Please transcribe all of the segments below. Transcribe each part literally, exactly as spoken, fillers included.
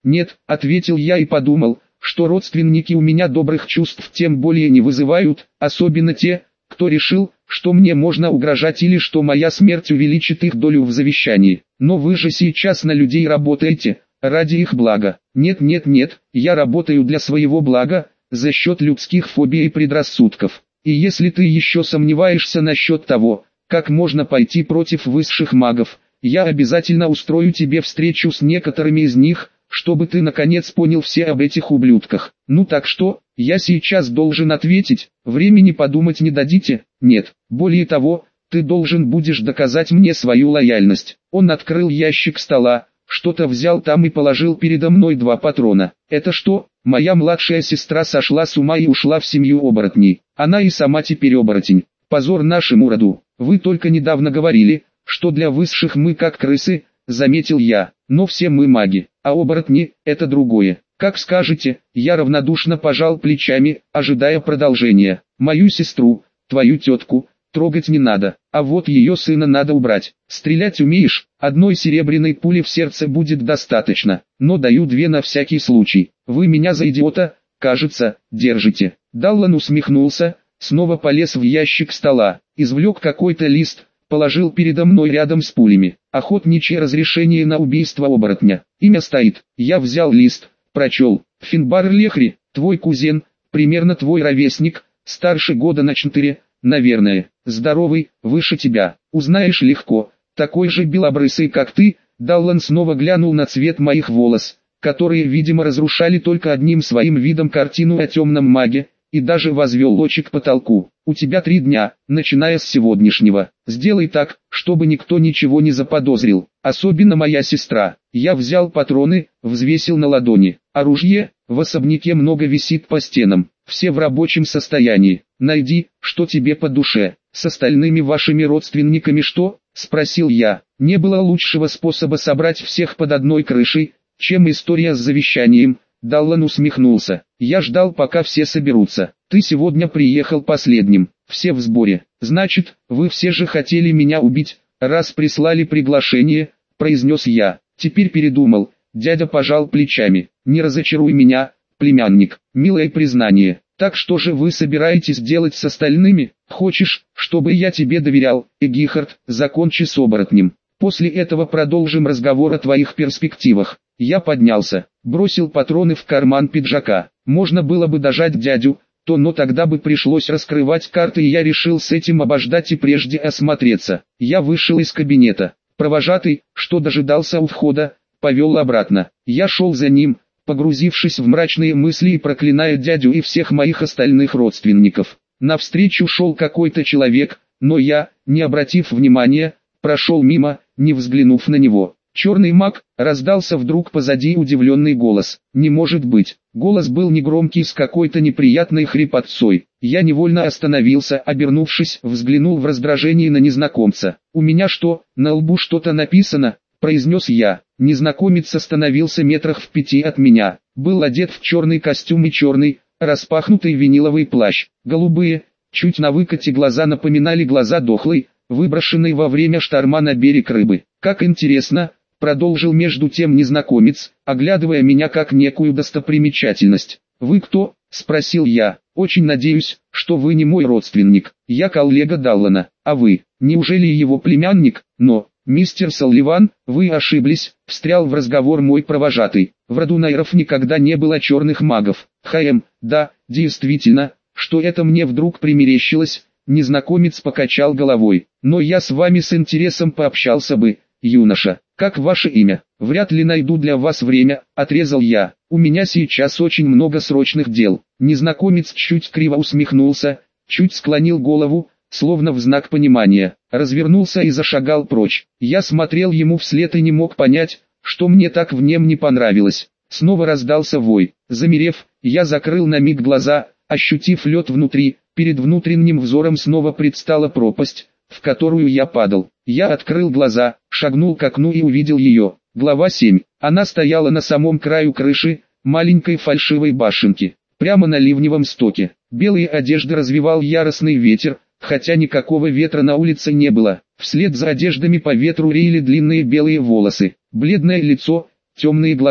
«Нет», — ответил я и подумал, что родственники у меня добрых чувств тем более не вызывают, особенно те, кто решил, что мне можно угрожать или что моя смерть увеличит их долю в завещании. Но вы же сейчас на людей работаете, ради их блага. Нет, нет, нет, я работаю для своего блага, за счет людских фобий и предрассудков. И если ты еще сомневаешься насчет того, как можно пойти против высших магов, я обязательно устрою тебе встречу с некоторыми из них, чтобы ты наконец понял все об этих ублюдках. Ну так что, я сейчас должен ответить, времени подумать не дадите? Нет. Более того, ты должен будешь доказать мне свою лояльность. Он открыл ящик стола, что-то взял там и положил передо мной два патрона. Это что? Моя младшая сестра сошла с ума и ушла в семью оборотней. Она и сама теперь оборотень. Позор нашему роду. Вы только недавно говорили, что для высших мы как крысы, заметил я, но все мы маги, а оборотни – это другое. Как скажете, я равнодушно пожал плечами, ожидая продолжения. Мою сестру, твою тетку, трогать не надо, а вот ее сына надо убрать. Стрелять умеешь, одной серебряной пули в сердце будет достаточно, но даю две на всякий случай. Вы меня за идиота, кажется, держите. Даллан усмехнулся, снова полез в ящик стола, извлек какой-то лист, положил передо мной рядом с пулями. Охотничье разрешение на убийство оборотня. Имя стоит. Я взял лист, прочел. Финбар Лехри, твой кузен, примерно твой ровесник, старше года на четыре, наверное. Здоровый, выше тебя. Узнаешь легко. Такой же белобрысый, как ты. Даллан снова глянул на цвет моих волос, которые, видимо, разрушали только одним своим видом картину о темном маге, и даже возвел лучи к потолку. У тебя три дня, начиная с сегодняшнего. Сделай так, чтобы никто ничего не заподозрил, особенно моя сестра. Я взял патроны, взвесил на ладони. Оружие, в особняке много висит по стенам, все в рабочем состоянии. Найди, что тебе по душе. С остальными вашими родственниками что? Спросил я. Не было лучшего способа собрать всех под одной крышей, чем история с завещанием. Даллан усмехнулся. Я ждал, пока все соберутся. Ты сегодня приехал последним. Все в сборе. Значит, вы все же хотели меня убить, раз прислали приглашение, произнес я. Теперь передумал. Дядя пожал плечами. Не разочаруй меня, племянник. Милое признание. Так что же вы собираетесь делать с остальными? Хочешь, чтобы я тебе доверял, Эгихард? Закончи с оборотнем. После этого продолжим разговор о твоих перспективах. Я поднялся, бросил патроны в карман пиджака. Можно было бы дожать дядю, то но тогда бы пришлось раскрывать карты, и я решил с этим обождать и прежде осмотреться. Я вышел из кабинета. Провожатый, что дожидался у входа, повел обратно. Я шел за ним, погрузившись в мрачные мысли и проклиная дядю и всех моих остальных родственников. Навстречу шел какой-то человек, но я, не обратив внимания, прошел мимо, не взглянув на него. «Черный маг», раздался вдруг позади удивленный голос. «Не может быть». Голос был негромкий, с какой-то неприятной хрипотцой. Я невольно остановился, обернувшись, взглянул в раздражении на незнакомца. «У меня что, на лбу что-то написано?» – произнес я. Незнакомец остановился метрах в пяти от меня. Был одет в черный костюм и черный, распахнутый виниловый плащ. Голубые, чуть на выкате глаза напоминали глаза дохлой, выброшенной во время шторма на берег рыбы. «Как интересно», — продолжил между тем незнакомец, оглядывая меня как некую достопримечательность. «Вы кто?» — спросил я. «Очень надеюсь, что вы не мой родственник. Я коллега Даллана. А вы, неужели его племянник? Но, мистер Салливан, вы ошиблись», — встрял в разговор мой провожатый. «В роду Найров никогда не было черных магов». «Хм, да, действительно, что это мне вдруг примерещилось?» Незнакомец покачал головой. «Но я с вами с интересом пообщался бы, юноша. Как ваше имя? Вряд ли найду для вас время», — отрезал я. «У меня сейчас очень много срочных дел». Незнакомец чуть криво усмехнулся, чуть склонил голову, словно в знак понимания, развернулся и зашагал прочь. Я смотрел ему вслед и не мог понять, что мне так в нем не понравилось. Снова раздался вой. Замерев, я закрыл на миг глаза, ощутив лед внутри. Перед внутренним взором снова предстала пропасть, в которую я падал. Я открыл глаза, шагнул к окну и увидел ее. Глава семь. Она стояла на самом краю крыши, маленькой фальшивой башенки, прямо на ливневом стоке. Белые одежды развивал яростный ветер, хотя никакого ветра на улице не было. Вслед за одеждами по ветру реяли длинные белые волосы, бледное лицо, темные глаза.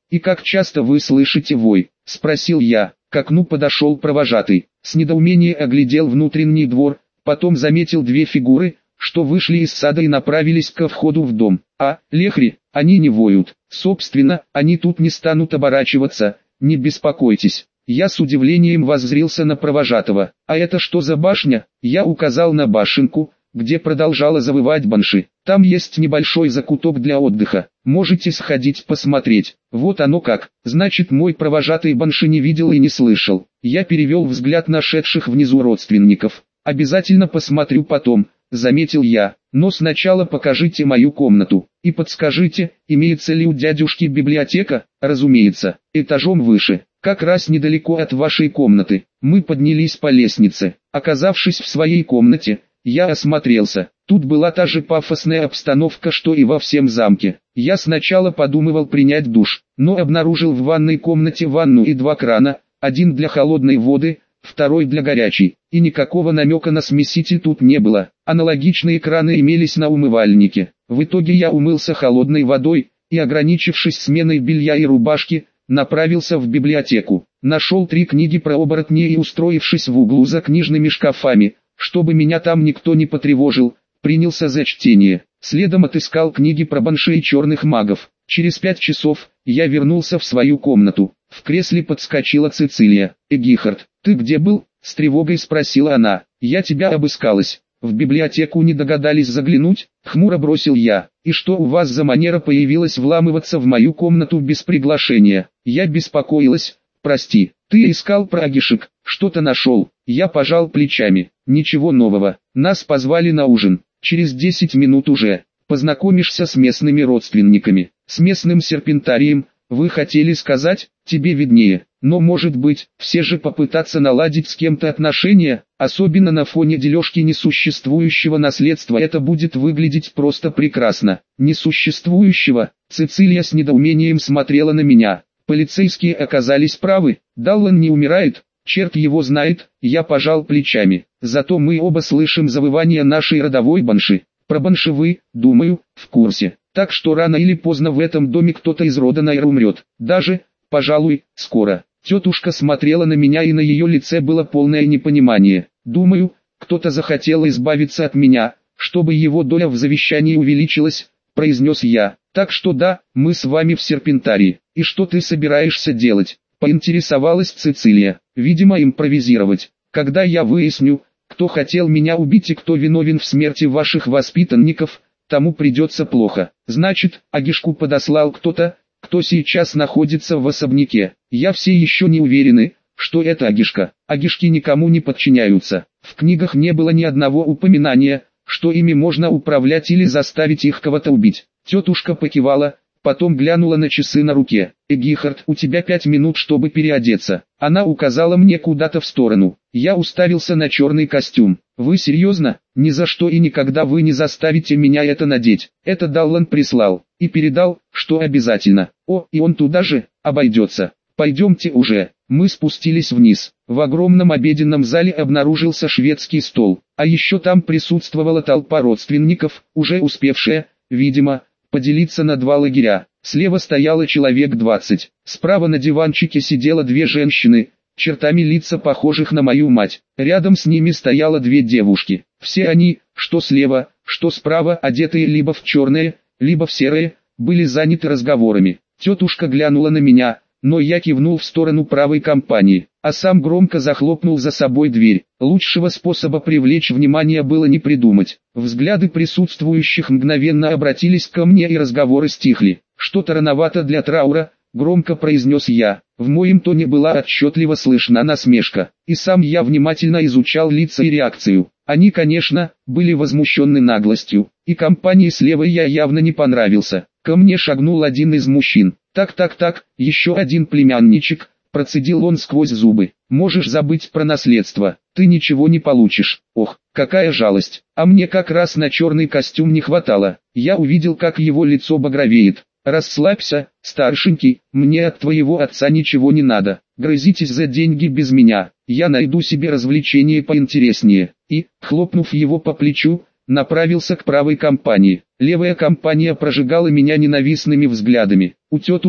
«И как часто вы слышите вой?» – спросил я. К окну подошел провожатый, с недоумением оглядел внутренний двор, потом заметил две фигуры, что вышли из сада и направились ко входу в дом. «А, лехри, они не воют, собственно, они тут не станут оборачиваться, не беспокойтесь». Я с удивлением воззрился на провожатого. «А это что за башня?» Я указал на башенку, где продолжала завывать банши. «Там есть небольшой закуток для отдыха, можете сходить посмотреть». Вот оно как, значит мой провожатый банши не видел и не слышал. Я перевел взгляд на шедших внизу родственников. «Обязательно посмотрю потом», заметил я, «но сначала покажите мою комнату, и подскажите, имеется ли у дядюшки библиотека?» «Разумеется, этажом выше, как раз недалеко от вашей комнаты». Мы поднялись по лестнице. Оказавшись в своей комнате, я осмотрелся. Тут была та же пафосная обстановка, что и во всем замке. Я сначала подумывал принять душ, но обнаружил в ванной комнате ванну и два крана, один для холодной воды, второй для горячей, и никакого намека на смеситель тут не было. Аналогичные краны имелись на умывальнике. В итоге я умылся холодной водой, и, ограничившись сменой белья и рубашки, направился в библиотеку. Нашел три книги про оборотней и, устроившись в углу за книжными шкафами, чтобы меня там никто не потревожил, принялся за чтение. Следом отыскал книги про банши и черных магов. Через пять часов я вернулся в свою комнату. В кресле подскочила Цицилия. «Эгихард, ты где был?» — с тревогой спросила она. «Я тебя обыскалась. В библиотеку не догадались заглянуть?» — хмуро бросил я. «И что у вас за манера появилась вламываться в мою комнату без приглашения?» Я беспокоилась. «Прости, ты искал про Агишек, что-то нашел?» Я пожал плечами. «Ничего нового. Нас позвали на ужин. Через десять минут уже. Познакомишься с местными родственниками. С местным серпентарием, вы хотели сказать, тебе виднее. Но может быть, все же попытаться наладить с кем-то отношения, особенно на фоне дележки несуществующего наследства, это будет выглядеть просто прекрасно». «Несуществующего?» Цицилия с недоумением смотрела на меня. «Полицейские оказались правы, Даллан не умирает, черт его знает». Я пожал плечами. «Зато мы оба слышим завывание нашей родовой банши. Про банши вы, думаю, в курсе. Так что рано или поздно в этом доме кто-то из рода Найр умрет. Даже, пожалуй, скоро». Тетушка смотрела на меня, и на ее лице было полное непонимание. «Думаю, кто-то захотел избавиться от меня, чтобы его доля в завещании увеличилась», произнес я. «Так что да, мы с вами в серпентарии. И что ты собираешься делать?» Поинтересовалась Цицилия. «Видимо, импровизировать. Когда я выясню, кто хотел меня убить и кто виновен в смерти ваших воспитанников, тому придется плохо. Значит, Агишку подослал кто-то, кто сейчас находится в особняке. Я все еще не уверены, что это Агишка. Агишки никому не подчиняются. В книгах не было ни одного упоминания, что ими можно управлять или заставить их кого-то убить». Тетушка покивала, потом глянула на часы на руке. «Эгихард, у тебя пять минут, чтобы переодеться». Она указала мне куда-то в сторону. Я уставился на черный костюм. «Вы серьезно? Ни за что и никогда вы не заставите меня это надеть. Это Даллан прислал. И передал, что обязательно. О, и он туда же, обойдется. Пойдемте уже». Мы спустились вниз. В огромном обеденном зале обнаружился шведский стол. А еще там присутствовала толпа родственников, уже успевшая, видимо, поделиться на два лагеря. Слева стояло человек двадцать. Справа на диванчике сидело две женщины, чертами лица похожих на мою мать. Рядом с ними стояло две девушки. Все они, что слева, что справа, одетые либо в черное, либо в серое, были заняты разговорами. Тетушка глянула на меня, но я кивнул в сторону правой компании, а сам громко захлопнул за собой дверь. Лучшего способа привлечь внимание было не придумать. Взгляды присутствующих мгновенно обратились ко мне, и разговоры стихли. «Что-то рановато для траура», — громко произнес я. В моем тоне была отчетливо слышна насмешка, и сам я внимательно изучал лица и реакцию. Они, конечно, были возмущены наглостью, и компании слева я явно не понравился. Ко мне шагнул один из мужчин. «Так-так-так, еще один племянничек», — процедил он сквозь зубы. «Можешь забыть про наследство, ты ничего не получишь». Ох, какая жалость, а мне как раз на черный костюм не хватало. Я увидел, как его лицо багровеет. «Расслабься, старшенький, мне от твоего отца ничего не надо. Грызитесь за деньги без меня, я найду себе развлечение поинтереснее». И, хлопнув его по плечу, направился к правой компании. Левая компания прожигала меня ненавистными взглядами. У тетушек,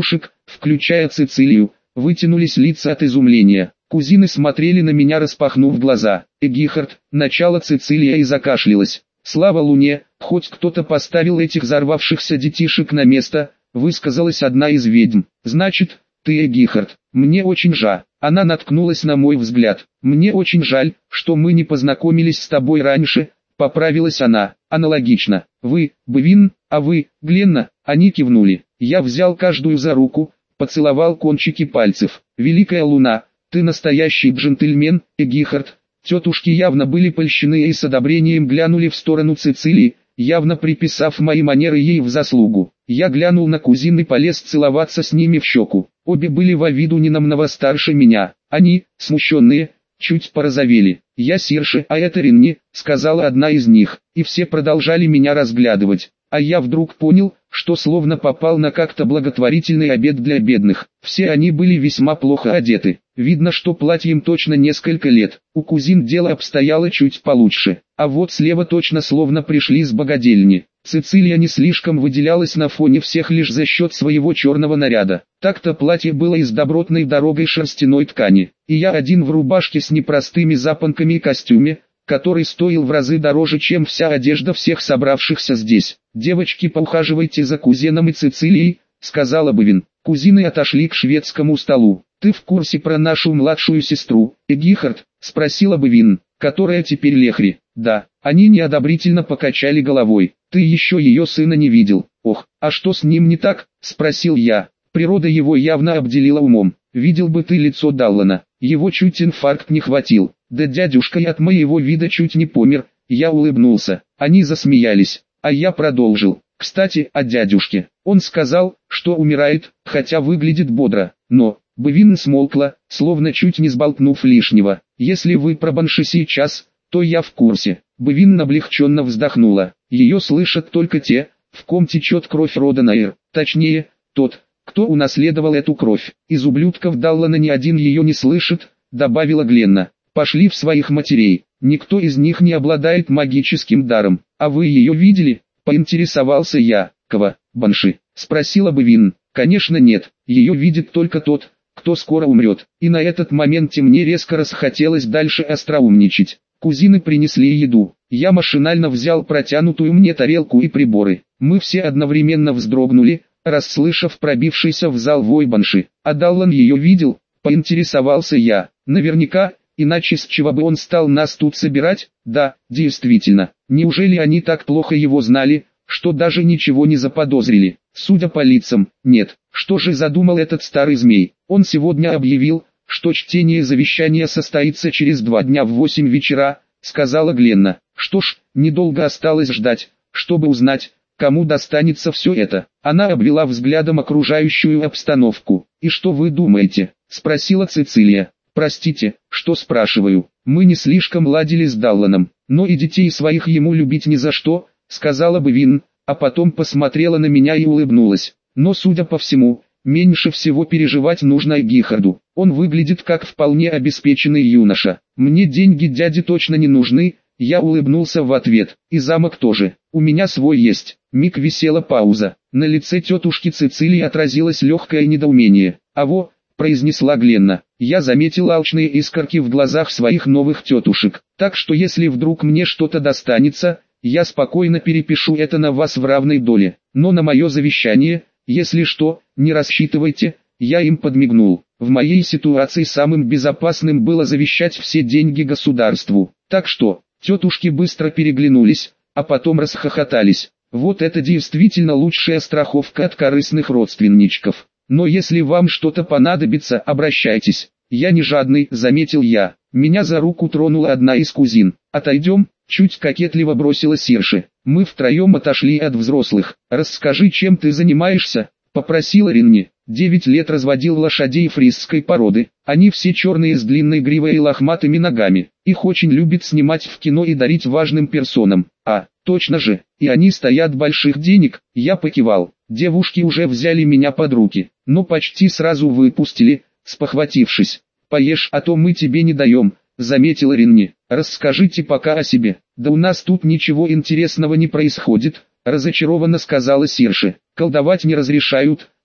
включая Цицилию, вытянулись лица от изумления. Кузины смотрели на меня, распахнув глаза. Эгихард, начало Цицилия и закашлялась. Слава Луне, хоть кто-то поставил этих взорвавшихся детишек на место, высказалась одна из ведьм. Значит, ты Эгихард. Мне очень жаль. Она наткнулась на мой взгляд. Мне очень жаль, что мы не познакомились с тобой раньше, поправилась она. Аналогично. Вы, Бвин, а вы, Гленна, они кивнули. Я взял каждую за руку, поцеловал кончики пальцев. Великая Луна, ты настоящий джентльмен, Эгихард. Тетушки явно были польщены и с одобрением глянули в сторону Цицилии, явно приписав мои манеры ей в заслугу. Я глянул на кузин и полез целоваться с ними в щеку. Обе были во виду не намного старше меня. Они, смущенные, чуть порозовели. «Я Сирше, а это Ренни», — сказала одна из них, и все продолжали меня разглядывать. А я вдруг понял, что словно попал на как-то благотворительный обед для бедных. Все они были весьма плохо одеты. Видно, что платьям точно несколько лет. У кузин дело обстояло чуть получше. А вот слева точно словно пришли с богадельни. Цицилия не слишком выделялась на фоне всех лишь за счет своего черного наряда. Так-то платье было из добротной дорогой шерстяной ткани. И я один в рубашке с непростыми запонками и костюме, который стоил в разы дороже, чем вся одежда всех собравшихся здесь. «Девочки, поухаживайте за кузеном и Цицилией», — сказала Бвин. Кузины отошли к шведскому столу. «Ты в курсе про нашу младшую сестру, Эгихард?» — спросила Бвин, которая теперь Лехри. «Да». Они неодобрительно покачали головой. «Ты еще ее сына не видел». «Ох, а что с ним не так?» — спросил я. Природа его явно обделила умом. «Видел бы ты лицо Даллана, его чуть инфаркт не хватил. Да дядюшка и от моего вида чуть не помер». Я улыбнулся. Они засмеялись, а я продолжил. «Кстати, о дядюшке. Он сказал, что умирает, хотя выглядит бодро, но...» Бвин смолкла, словно чуть не сболтнув лишнего. «Если вы про Банши сейчас, то я в курсе». Бвин облегченно вздохнула. «Ее слышат только те, в ком течет кровь рода Наир, точнее, тот, кто унаследовал эту кровь. Из ублюдков Даллана ни один ее не слышит», — добавила Гленна. «Пошли в своих матерей, никто из них не обладает магическим даром. А вы ее видели?» — поинтересовался я. «Кого, Банши?» — спросила Бвин. «Конечно нет, ее видит только тот, кто скоро умрет». И на этот момент мне резко расхотелось дальше остроумничать. Кузины принесли еду. Я машинально взял протянутую мне тарелку и приборы. Мы все одновременно вздрогнули, расслышав пробившийся в зал вой Банши. «А Даллан ее видел?» — поинтересовался я. «Наверняка, иначе с чего бы он стал нас тут собирать?» «Да, действительно. Неужели они так плохо его знали, что даже ничего не заподозрили?» «Судя по лицам, нет. Что же задумал этот старый змей? Он сегодня объявил, что чтение завещания состоится через два дня в восемь вечера», — сказала Гленна. «Что ж, недолго осталось ждать, чтобы узнать, кому достанется все это». Она обвела взглядом окружающую обстановку. «И что вы думаете?» — спросила Цицилия. «Простите, что спрашиваю. Мы не слишком ладили с Далланом, но и детей своих ему любить ни за что», — сказала Бвин, а потом посмотрела на меня и улыбнулась. «Но, судя по всему, меньше всего переживать нужно Эгихарду. Он выглядит как вполне обеспеченный юноша. Мне деньги дяди точно не нужны». Я улыбнулся в ответ. «И замок тоже. У меня свой есть». Миг висела пауза. На лице тетушки Цицилии отразилось легкое недоумение. «Аво», — произнесла Гленна. Я заметил алчные искорки в глазах своих новых тетушек. «Так что если вдруг мне что-то достанется, я спокойно перепишу это на вас в равной доле. Но на мое завещание, если что, не рассчитывайте». Я им подмигнул. В моей ситуации самым безопасным было завещать все деньги государству. Так что... Тетушки быстро переглянулись, а потом расхохотались. «Вот это действительно лучшая страховка от корыстных родственничков. Но если вам что-то понадобится, обращайтесь. Я не жадный», — заметил я. Меня за руку тронула одна из кузин. «Отойдем», — чуть кокетливо бросила Сирше. Мы втроем отошли от взрослых. «Расскажи, чем ты занимаешься?» — попросила Ренни. Девять лет разводил лошадей фрисской породы. Они все черные с длинной гривой и лохматыми ногами. Их очень любят снимать в кино и дарить важным персонам. А, точно же, и они стоят больших денег. Я покивал. Девушки уже взяли меня под руки, но почти сразу выпустили, спохватившись. «Поешь, а то мы тебе не даем», — заметила Ренни. «Расскажите пока о себе». «Да у нас тут ничего интересного не происходит», — разочарованно сказала Сирше. «Колдовать не разрешают»,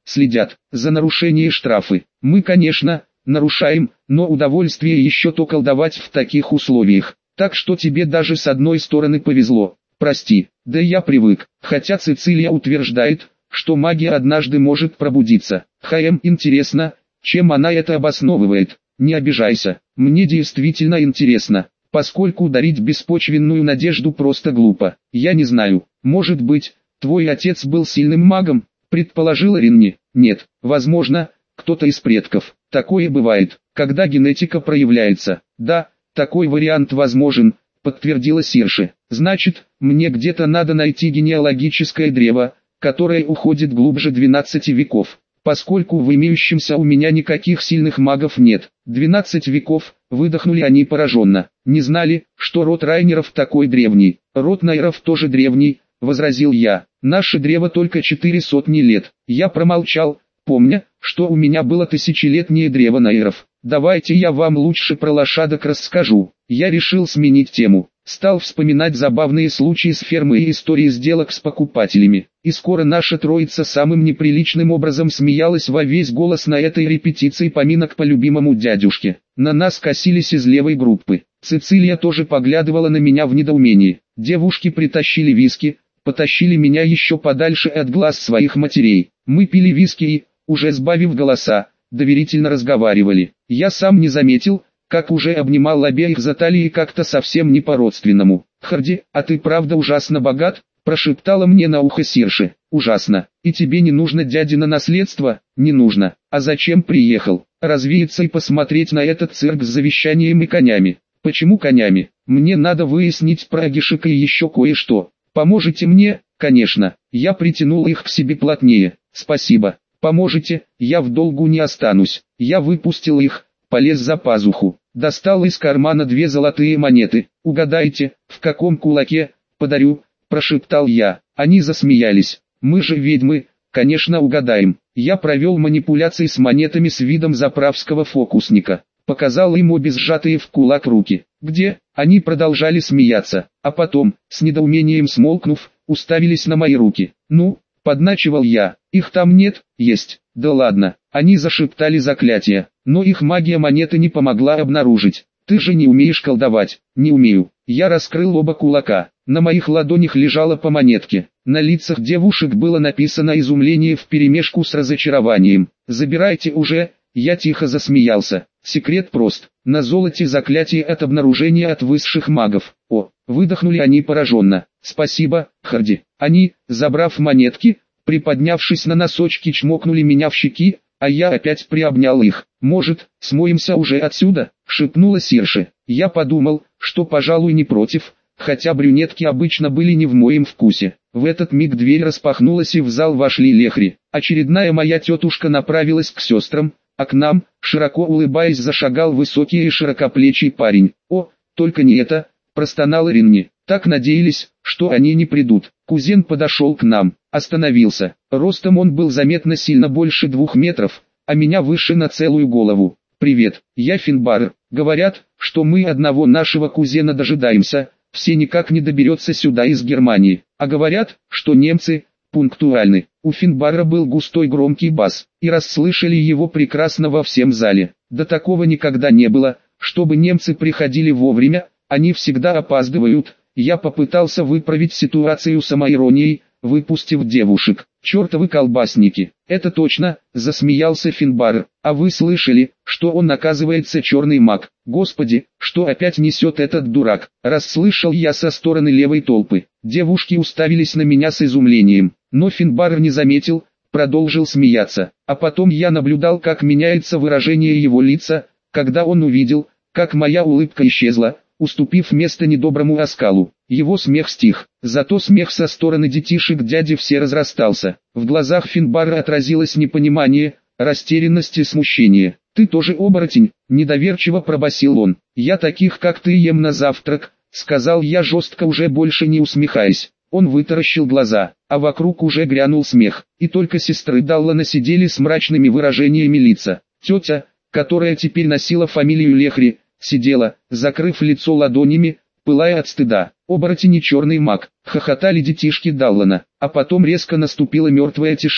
следят, за нарушение штрафы. Мы, конечно, нарушаем, но удовольствие еще то колдовать в таких условиях. Так что тебе даже с одной стороны повезло. Прости, да я привык, хотя Цицилия утверждает, что магия однажды может пробудиться. Хм, интересно, чем она это обосновывает? Не обижайся, мне действительно интересно, поскольку дарить беспочвенную надежду просто глупо. Я не знаю, может быть, твой отец был сильным магом, предположила Ринни. Нет, возможно, кто-то из предков. Такое бывает, когда генетика проявляется. Да, такой вариант возможен, подтвердила Сирши. Значит, мне где-то надо найти генеалогическое древо, которое уходит глубже двенадцати веков. Поскольку в имеющемся у меня никаких сильных магов нет. двенадцать веков, выдохнули они пораженно. Не знали, что род Райнеров такой древний. Род Найров тоже древний, возразил я. Наше древо только четыре сотни лет. Я промолчал, помня, что у меня было тысячелетнее древо Найров. Давайте я вам лучше про лошадок расскажу. Я решил сменить тему. Стал вспоминать забавные случаи с фермы и истории сделок с покупателями. И скоро наша троица самым неприличным образом смеялась во весь голос на этой репетиции поминок по любимому дядюшке. На нас косились из левой группы. Цицилия тоже поглядывала на меня в недоумении. Девушки притащили виски, потащили меня еще подальше от глаз своих матерей. Мы пили виски и, уже сбавив голоса, доверительно разговаривали. Я сам не заметил, как уже обнимал обеих за талии как-то совсем не по-родственному. «Харди, а ты правда ужасно богат?» – прошептала мне на ухо Сирши. «Ужасно. И тебе не нужно дядино наследство?» «Не нужно. А зачем приехал? Развеяться и посмотреть на этот цирк с завещанием и конями». «Почему конями? Мне надо выяснить про Агишика и еще кое-что. Поможете мне?» «Конечно». Я притянул их к себе плотнее. «Спасибо. Поможете, я в долгу не останусь». Я выпустил их, полез за пазуху, достал из кармана две золотые монеты. «Угадайте, в каком кулаке?» «Подарю», – прошептал я. Они засмеялись. «Мы же ведьмы, конечно угадаем». Я провел манипуляции с монетами с видом заправского фокусника. Показал им обе сжатые в кулак руки. «Где?» Они продолжали смеяться, а потом, с недоумением смолкнув, уставились на мои руки. «Ну?» – подначивал я. «Их там нет?» «Есть». «Да ладно». Они зашептали заклятие, но их магия монеты не помогла обнаружить. «Ты же не умеешь колдовать». «Не умею». Я раскрыл оба кулака. На моих ладонях лежало по монетке. На лицах девушек было написано изумление вперемешку с разочарованием. «Забирайте уже», я тихо засмеялся. Секрет прост. На золоте заклятие от обнаружения от высших магов. О, выдохнули они пораженно. «Спасибо, Харди». Они, забрав монетки, приподнявшись на носочки, чмокнули меня в щеки, а я опять приобнял их. «Может, смоемся уже отсюда?» – шепнула Сирши. Я подумал, что, пожалуй, не против, хотя брюнетки обычно были не в моем вкусе. В этот миг дверь распахнулась и в зал вошли лехри. Очередная моя тетушка направилась к сестрам, а к нам, широко улыбаясь, зашагал высокий и широкоплечий парень. «О, только не это!» – простонала Ринни. Так надеялись, что они не придут. Кузен подошел к нам, остановился. Ростом он был заметно сильно больше двух метров, а меня выше на целую голову. «Привет, я Финбар. Говорят, что мы одного нашего кузена дожидаемся, все никак не доберется сюда из Германии. А говорят, что немцы пунктуальны». У Финбара был густой громкий бас, и расслышали его прекрасно во всем зале. До такого никогда не было, чтобы немцы приходили вовремя, они всегда опаздывают. Я попытался выправить ситуацию самоиронией, выпустив девушек. «Чертовы колбасники!» «Это точно», — засмеялся Финбар. «А вы слышали, что он оказывается черный маг?» «Господи, что опять несет этот дурак?» Расслышал я со стороны левой толпы. Девушки уставились на меня с изумлением, но Финбар не заметил, продолжил смеяться. А потом я наблюдал, как меняется выражение его лица, когда он увидел, как моя улыбка исчезла, уступив место недоброму оскалу. Его смех стих, зато смех со стороны детишек дяди все разрастался. В глазах Финбара отразилось непонимание, растерянность и смущение. «Ты тоже оборотень?» – недоверчиво пробасил он. «Я таких, как ты, ем на завтрак», – сказал я жестко, уже больше не усмехаясь. Он вытаращил глаза, а вокруг уже грянул смех, и только сестры Даллана сидели с мрачными выражениями лица. Тетя, которая теперь носила фамилию Лехри, сидела, закрыв лицо ладонями, пылая от стыда. «Оборотень и черный маг», — хохотали детишки Даллана, а потом резко наступила мертвая тишина.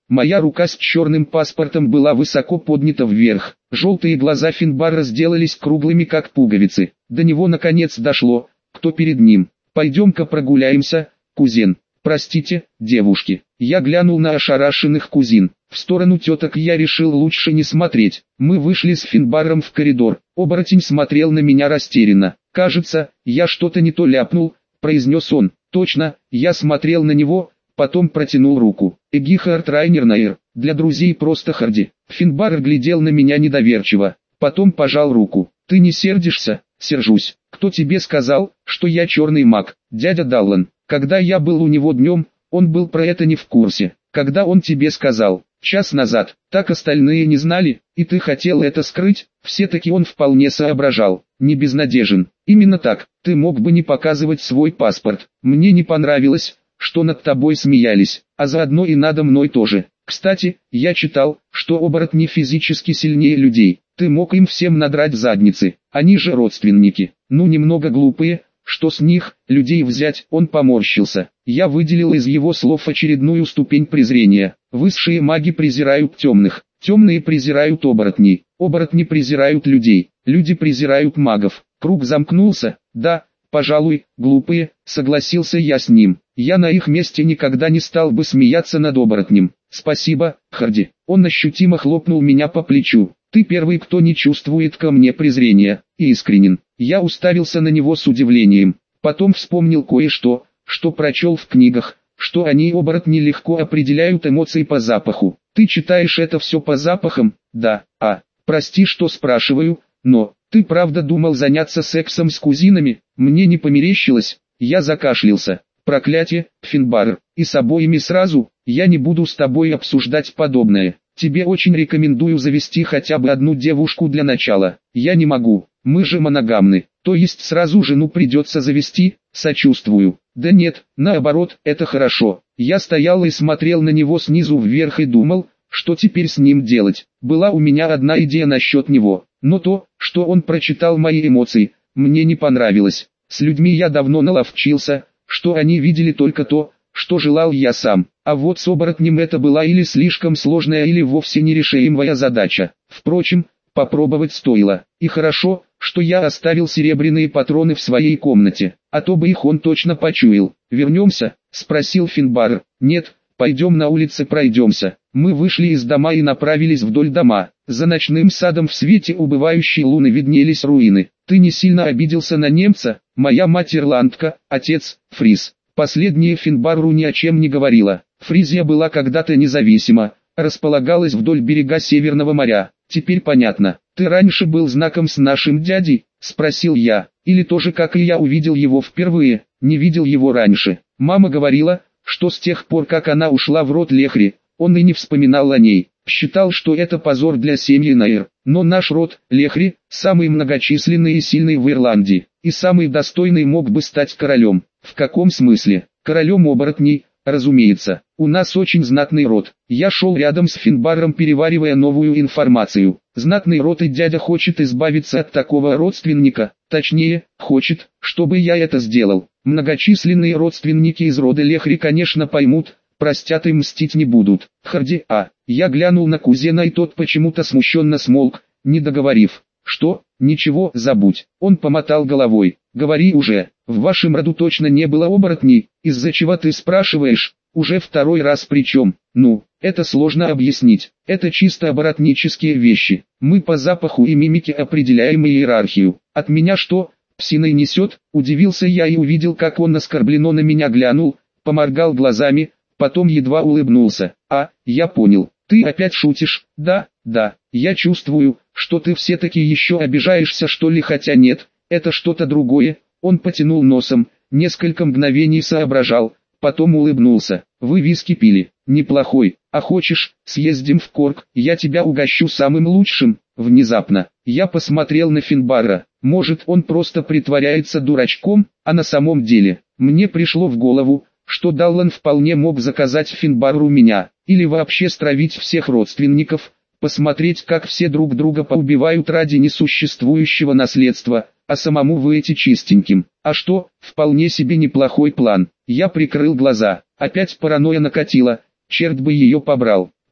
Моя рука с черным паспортом была высоко поднята вверх. Желтые глаза Финбара сделались круглыми как пуговицы. До него наконец дошло, кто перед ним. «Пойдем-ка прогуляемся, кузен». «Простите, девушки». Я глянул на ошарашенных кузин. В сторону теток я решил лучше не смотреть. Мы вышли с Финбаром в коридор. Оборотень смотрел на меня растерянно. «Кажется, я что-то не то ляпнул», — произнес он. «Точно». Я смотрел на него, потом протянул руку. «Эгихард Райнернайр, для друзей просто Харди». Финбар глядел на меня недоверчиво. Потом пожал руку. «Ты не сердишься?» «Сержусь. Кто тебе сказал, что я черный маг?» «Дядя Даллан. Когда я был у него днем, он был про это не в курсе. Когда он тебе сказал?» «Час назад. Так остальные не знали, и ты хотел это скрыть?» Все-таки он вполне соображал. «Не безнадежен». «Именно так. Ты мог бы не показывать свой паспорт. Мне не понравилось, что над тобой смеялись, а заодно и надо мной тоже. Кстати, я читал, что оборотни физически сильнее людей. Ты мог им всем надрать задницы, они же родственники. Ну немного глупые, что с них, людей взять?» Он поморщился. Я выделил из его слов очередную ступень презрения. Высшие маги презирают темных, темные презирают оборотней, оборотни презирают людей, люди презирают магов. Круг замкнулся. «Да, пожалуй, глупые», согласился я с ним. Я на их месте никогда не стал бы смеяться над оборотнем. «Спасибо, Харди». Он ощутимо хлопнул меня по плечу. «Ты первый, кто не чувствует ко мне презрения, и искренен». Я уставился на него с удивлением. Потом вспомнил кое-что, что прочел в книгах, что они, оборотни, легко определяют эмоции по запаху. «Ты читаешь это все по запахам?» «Да». «А, прости, что спрашиваю, но ты правда думал заняться сексом с кузинами?» Мне не померещилось. Я закашлялся. «Проклятие, Финбар, и с обоими сразу. Я не буду с тобой обсуждать подобное. Тебе очень рекомендую завести хотя бы одну девушку для начала». «Я не могу, мы же моногамны». «То есть сразу жену придется завести?» «Сочувствую». «Да нет, наоборот, это хорошо». Я стоял и смотрел на него снизу вверх и думал, что теперь с ним делать. Была у меня одна идея насчет него, но то, что он прочитал мои эмоции, мне не понравилось. С людьми я давно наловчился, что они видели только то, что желал я сам. А вот с оборотнем это была или слишком сложная, или вовсе нерешаемая задача. Впрочем, попробовать стоило. И хорошо, что я оставил серебряные патроны в своей комнате, а то бы их он точно почуял. «Вернемся?» — спросил Финбар. «Нет, пойдем на улице пройдемся». Мы вышли из дома и направились вдоль дома. За ночным садом в свете убывающей луны виднелись руины. «Ты не сильно обиделся на немца?» «Моя мать ирландка, отец — фриз». Последнее Финбару ни о чем не говорила. Фризия была когда-то независима, располагалась вдоль берега Северного моря. «Теперь понятно. Ты раньше был знаком с нашим дядей?» — спросил я. «Или тоже, как и я, увидел его впервые, не видел его раньше?» Мама говорила, что с тех пор, как она ушла в род Лехри, он и не вспоминал о ней. Считал, что это позор для семьи Найр. Но наш род, Лехри, самый многочисленный и сильный в Ирландии, и самый достойный, мог бы стать королем. В каком смысле? Королем оборотней, разумеется. У нас очень знатный род. Я шел рядом с Финбаром, переваривая новую информацию. Знатный род, и дядя хочет избавиться от такого родственника. Точнее, хочет, чтобы я это сделал. Многочисленные родственники из рода Лехри, конечно, поймут, простят и мстить не будут. Харди, а, я глянул на кузена, и тот почему-то смущенно смолк, не договорив. «Что? Ничего, забудь». Он помотал головой. «Говори уже, в вашем роду точно не было оборотней, из-за чего ты спрашиваешь? Уже второй раз причем. Ну, это сложно объяснить, это чисто оборотнические вещи. Мы по запаху и мимике определяем иерархию. От меня что, псиной несет?» Удивился я и увидел, как он оскорбленно на меня глянул, поморгал глазами, потом едва улыбнулся. «А, я понял, ты опять шутишь?» «Да, да, я чувствую, что ты все-таки еще обижаешься, что ли, хотя нет, это что-то другое». Он потянул носом, несколько мгновений соображал, потом улыбнулся. «Вы виски пили?» «Неплохой. А хочешь, съездим в Корк, я тебя угощу самым лучшим?» Внезапно, я посмотрел на Финбара. Может, он просто притворяется дурачком, а на самом деле, мне пришло в голову, что Даллан вполне мог заказать Финбару меня, или вообще стравить всех родственников, посмотреть, как все друг друга поубивают ради несуществующего наследства, а самому выйти чистеньким. А что, вполне себе неплохой план. Я прикрыл глаза, опять паранойя накатила, черт бы ее побрал.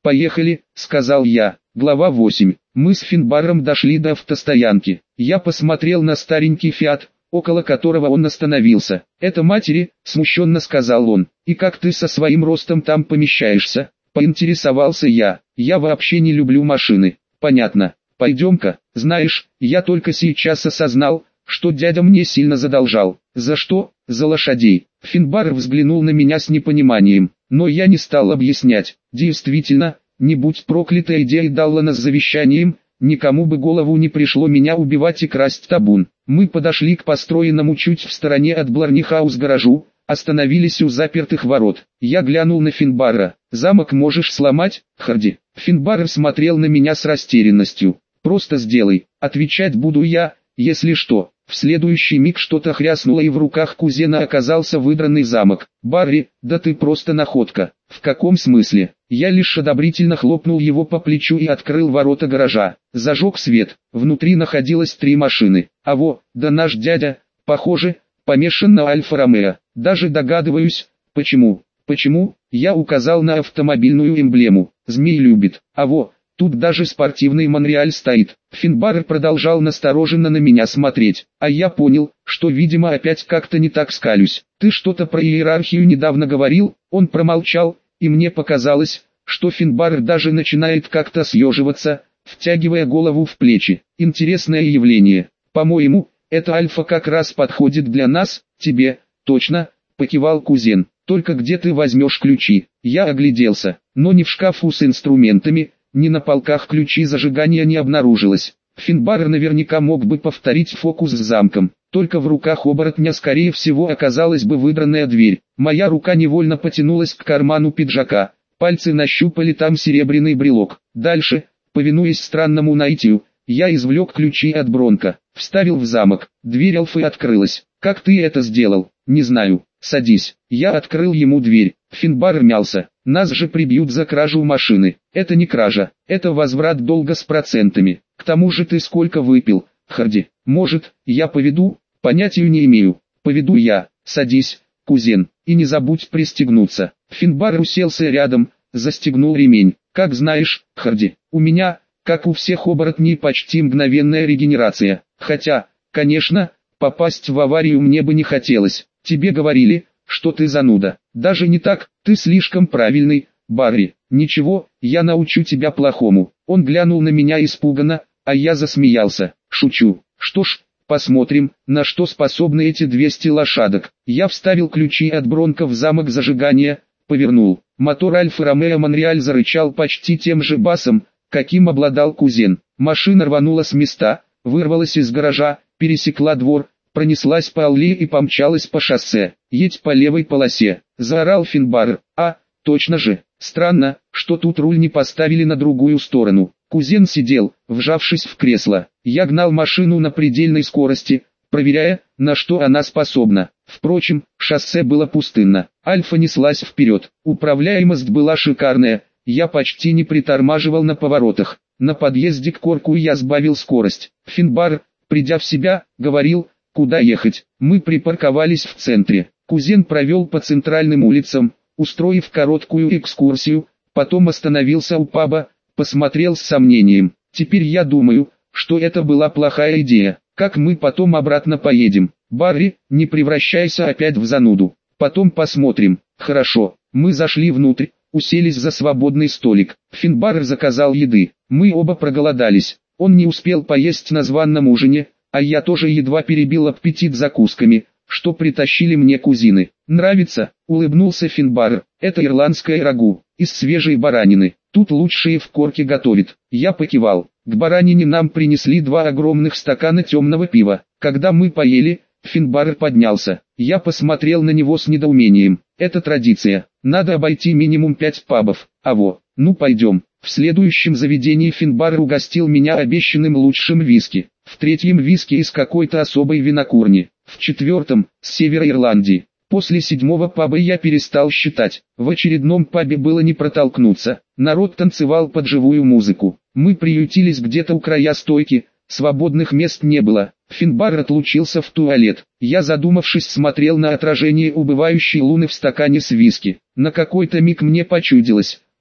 «Поехали», — сказал я. Глава восемь. Мы с Финбаром дошли до автостоянки. Я посмотрел на старенький Фиат, около которого он остановился. «Это матери», — смущенно сказал он. «И как ты со своим ростом там помещаешься?» Поинтересовался я. «Я вообще не люблю машины». «Понятно. Пойдем-ка». «Знаешь, я только сейчас осознал, что дядя мне сильно задолжал». «За что?» «За лошадей». Финбар взглянул на меня с непониманием, но я не стал объяснять. Действительно, не будь проклятая идея Даллана с завещанием, никому бы голову не пришло меня убивать и красть табун. Мы подошли к построенному чуть в стороне от Бларнихаус гаражу, остановились у запертых ворот. Я глянул на Финбара. «Замок можешь сломать, Харди?» Финбар смотрел на меня с растерянностью. «Просто сделай, отвечать буду я, если что». В следующий миг что-то хряснуло, и в руках кузена оказался выдранный замок. «Барри, да ты просто находка». «В каком смысле?» Я лишь одобрительно хлопнул его по плечу и открыл ворота гаража. Зажег свет. Внутри находилось три машины. А во, да наш дядя, похоже, помешан на Альфа-Ромео. Даже догадываюсь, почему. Почему? Я указал на автомобильную эмблему. Змей любит. А во, тут даже спортивный Монреаль стоит. Финбар продолжал настороженно на меня смотреть, а я понял, что, видимо, опять как-то не так скалюсь. «Ты что-то про иерархию недавно говорил?» Он промолчал, и мне показалось, что Финбар даже начинает как-то съеживаться, втягивая голову в плечи. «Интересное явление. По-моему, это Альфа как раз подходит для нас, тебе». «Точно», — покивал кузен. «Только где ты возьмешь ключи?» Я огляделся, но ни в шкафу с инструментами, ни на полках ключи зажигания не обнаружилось. Финбар наверняка мог бы повторить фокус с замком, только в руках оборотня скорее всего оказалась бы выдранная дверь. Моя рука невольно потянулась к карману пиджака, пальцы нащупали там серебряный брелок. Дальше, повинуясь странному наитию, я извлек ключи от Бронко, вставил в замок, дверь Альфы открылась. «Как ты это сделал?» «Не знаю». «Садись». Я открыл ему дверь. Финбар мялся. «Нас же прибьют за кражу машины». «Это не кража, это возврат долга с процентами. К тому же ты сколько выпил, Харди?» «Может, я поведу?» «Понятия не имею». «Поведу я». «Садись, кузен, и не забудь пристегнуться». Финбар уселся рядом, застегнул ремень. «Как знаешь, Харди, у меня, как у всех оборотней, почти мгновенная регенерация. Хотя, конечно, попасть в аварию мне бы не хотелось. Тебе говорили, что ты зануда». «Даже не так, ты слишком правильный, Барри». «Ничего, я научу тебя плохому». Он глянул на меня испуганно, а я засмеялся. «Шучу». «Что ж, посмотрим, на что способны эти двести лошадок». Я вставил ключи от Бронко в замок зажигания, повернул. Мотор Альфа-Ромео Монреаль зарычал почти тем же басом, каким обладал кузен. Машина рванула с места, вырвалась из гаража, пересекла двор, пронеслась по аллее и помчалась по шоссе. «Едь по левой полосе», — заорал Финбар. «А, точно же, странно, что тут руль не поставили на другую сторону». Кузен сидел, вжавшись в кресло. Я гнал машину на предельной скорости, проверяя, на что она способна. Впрочем, шоссе было пустынно. Альфа неслась вперед. Управляемость была шикарная, я почти не притормаживал на поворотах. На подъезде к Корку я сбавил скорость. Финбар, придя в себя, говорил, куда ехать. Мы припарковались в центре. Кузен провел по центральным улицам, устроив короткую экскурсию, потом остановился у паба, посмотрел с сомнением. «Теперь я думаю, что это была плохая идея. Как мы потом обратно поедем?» «Барри, не превращайся опять в зануду. Потом посмотрим». «Хорошо». Мы зашли внутрь, уселись за свободный столик. Финбар заказал еды. Мы оба проголодались. Он не успел поесть на званом ужине, а я тоже едва перебил аппетит закусками, что притащили мне кузины. «Нравится?» — улыбнулся Финбар. «Это ирландское рагу, из свежей баранины. Тут лучшие в Корке готовят». Я покивал. К баранине нам принесли два огромных стакана темного пива. Когда мы поели, Финбар поднялся. Я посмотрел на него с недоумением. «Это традиция. Надо обойти минимум пять пабов. А во, ну пойдем». В следующем заведении Финбар угостил меня обещанным лучшим виски. В третьем виски из какой-то особой винокурни. В четвертом, с севера Ирландии. После седьмого паба я перестал считать. В очередном пабе было не протолкнуться. Народ танцевал под живую музыку. Мы приютились где-то у края стойки, свободных мест не было. Финбар отлучился в туалет. Я, задумавшись, смотрел на отражение убывающей луны в стакане с виски. На какой-то миг мне почудилось,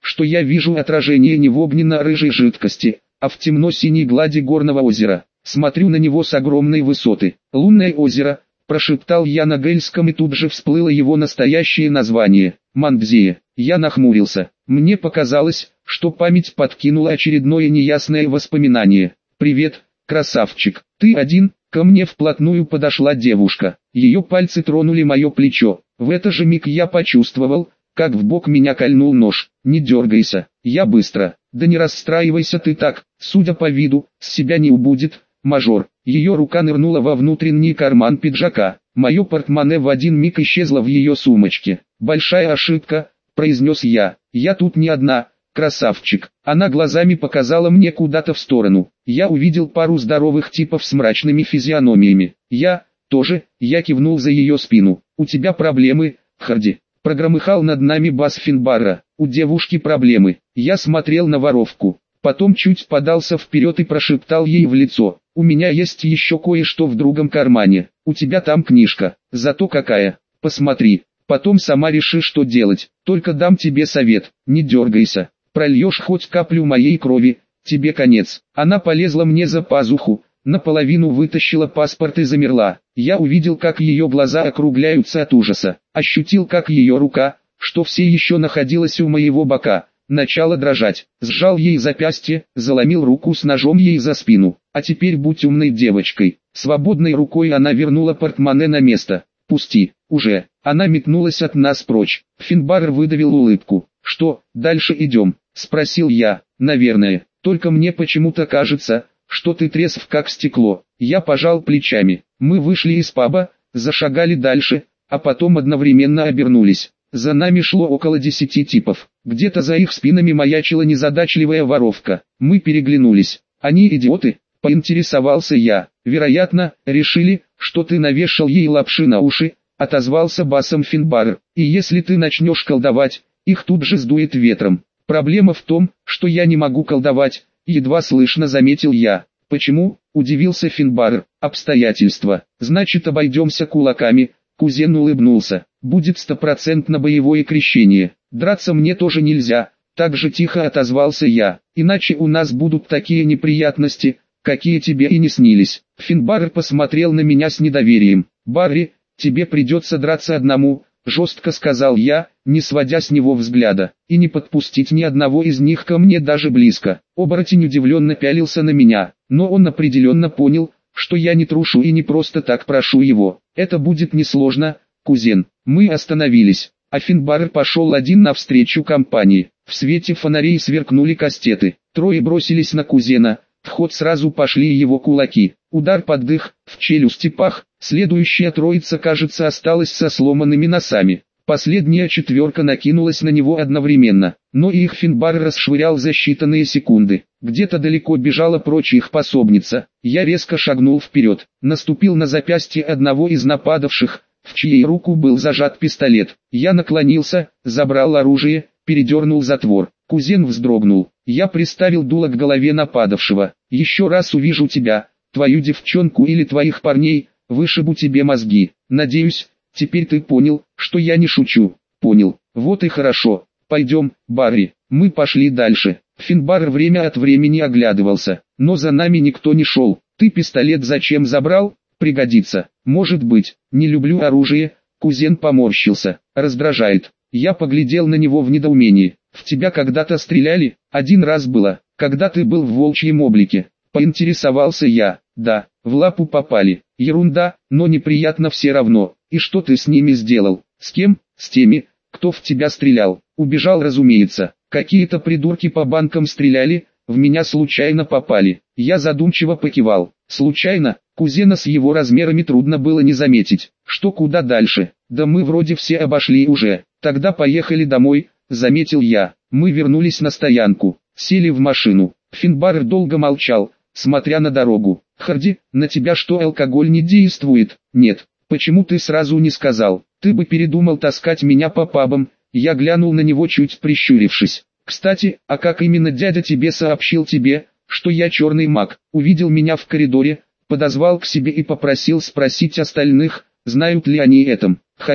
что я вижу отражение не в огненно-рыжей жидкости, а в темно-синей глади горного озера. Смотрю на него с огромной высоты. «Лунное озеро», – прошептал я на гельском, и тут же всплыло его настоящее название – Мангзея. Я нахмурился. Мне показалось, что память подкинула очередное неясное воспоминание. «Привет, красавчик, ты один?» Ко мне вплотную подошла девушка. Ее пальцы тронули мое плечо. В этот же миг я почувствовал, как в бок меня кольнул нож. «Не дергайся, я быстро». «Да не расстраивайся ты так, судя по виду, с себя не убудет, мажор». Ее рука нырнула во внутренний карман пиджака. Мое портмоне в один миг исчезло в ее сумочке. «Большая ошибка», – произнес я. «Я тут не одна, красавчик». Она глазами показала мне куда-то в сторону. Я увидел пару здоровых типов с мрачными физиономиями. «Я, тоже», – я кивнул за ее спину. «У тебя проблемы, Харди?» – прогромыхал над нами бас Финбара. «У девушки проблемы». Я смотрел на воровку. Потом чуть подался вперед и прошептал ей в лицо: «У меня есть еще кое-что в другом кармане. У тебя там книжка. Зато какая. Посмотри. Потом сама реши, что делать. Только дам тебе совет. Не дергайся. Прольешь хоть каплю моей крови, тебе конец». Она полезла мне за пазуху, наполовину вытащила паспорт и замерла. Я увидел, как ее глаза округляются от ужаса. Ощутил, как ее рука, что все еще находилась у моего бока, начала дрожать. Сжал ей запястье, заломил руку с ножом ей за спину. «А теперь будь умной девочкой». Свободной рукой она вернула портмоне на место. «Пусти, уже». Она метнулась от нас прочь. Финбар выдавил улыбку. «Что, дальше идем?» – спросил я. «Наверное, только мне почему-то кажется, что ты трезв как стекло». Я пожал плечами. Мы вышли из паба, зашагали дальше, а потом одновременно обернулись. За нами шло около десяти типов. Где-то за их спинами маячила незадачливая воровка. Мы переглянулись. «Они идиоты?» – поинтересовался я. «Вероятно, решили, что ты навешал ей лапши на уши», – отозвался басом Финбар. «И если ты начнешь колдовать, их тут же сдует ветром». «Проблема в том, что я не могу колдовать», – едва слышно заметил я. «Почему?» – удивился Финбар. «Обстоятельства. Значит, обойдемся кулаками». Кузен улыбнулся. «Будет стопроцентно боевое крещение. Драться мне тоже нельзя», – так же тихо отозвался я. «Иначе у нас будут такие неприятности, какие тебе и не снились». Финбар посмотрел на меня с недоверием. «Барри, тебе придется драться одному», – жестко сказал я, не сводя с него взгляда. «И не подпустить ни одного из них ко мне даже близко». Оборотень удивленно пялился на меня, но он определенно понял, что я не трушу и не просто так прошу его. «Это будет несложно, кузен». Мы остановились, а Финбар пошел один навстречу компании. В свете фонарей сверкнули кастеты. Трое бросились на кузена, в ход сразу пошли его кулаки. Удар под дых, в челюсти пах. Следующая троица, кажется, осталась со сломанными носами. Последняя четверка накинулась на него одновременно, но их Финбар расшвырял за считанные секунды. Где-то далеко бежала прочь их пособница. Я резко шагнул вперед, наступил на запястье одного из нападавших, в чьей руку был зажат пистолет. Я наклонился, забрал оружие, передернул затвор. Кузен вздрогнул. Я приставил дуло к голове нападавшего. «Еще раз увижу тебя, твою девчонку или твоих парней, вышибу тебе мозги. Надеюсь, теперь ты понял, что я не шучу». «Понял. Вот и хорошо. Пойдем, Барри». Мы пошли дальше. Финбар время от времени оглядывался, но за нами никто не шел. «Ты пистолет зачем забрал? Пригодится». «Может быть. Не люблю оружие». Кузен поморщился. «Раздражает». Я поглядел на него в недоумении. «В тебя когда-то стреляли?» «Один раз было, когда ты был в волчьем облике». Поинтересовался я. «Да, в лапу попали». «Ерунда, но неприятно все равно». «И что ты с ними сделал?» «С кем?» «С теми, кто в тебя стрелял». «Убежал, разумеется. Какие-то придурки по банкам стреляли, в меня случайно попали». Я задумчиво покивал. «Случайно?» Кузена с его размерами трудно было не заметить. «Что, куда дальше?» «Да мы вроде все обошли уже». «Тогда поехали домой», заметил я. Мы вернулись на стоянку, сели в машину. Финбар долго молчал, смотря на дорогу. «Харди, на тебя что, алкоголь не действует?» «Нет». «Почему ты сразу не сказал? Ты бы передумал таскать меня по пабам». Я глянул на него, чуть прищурившись. «Кстати, а как именно дядя тебе сообщил тебе, что я черный маг?» Увидел меня в коридоре, подозвал к себе и попросил спросить остальных, знают ли они этом. «Хаем,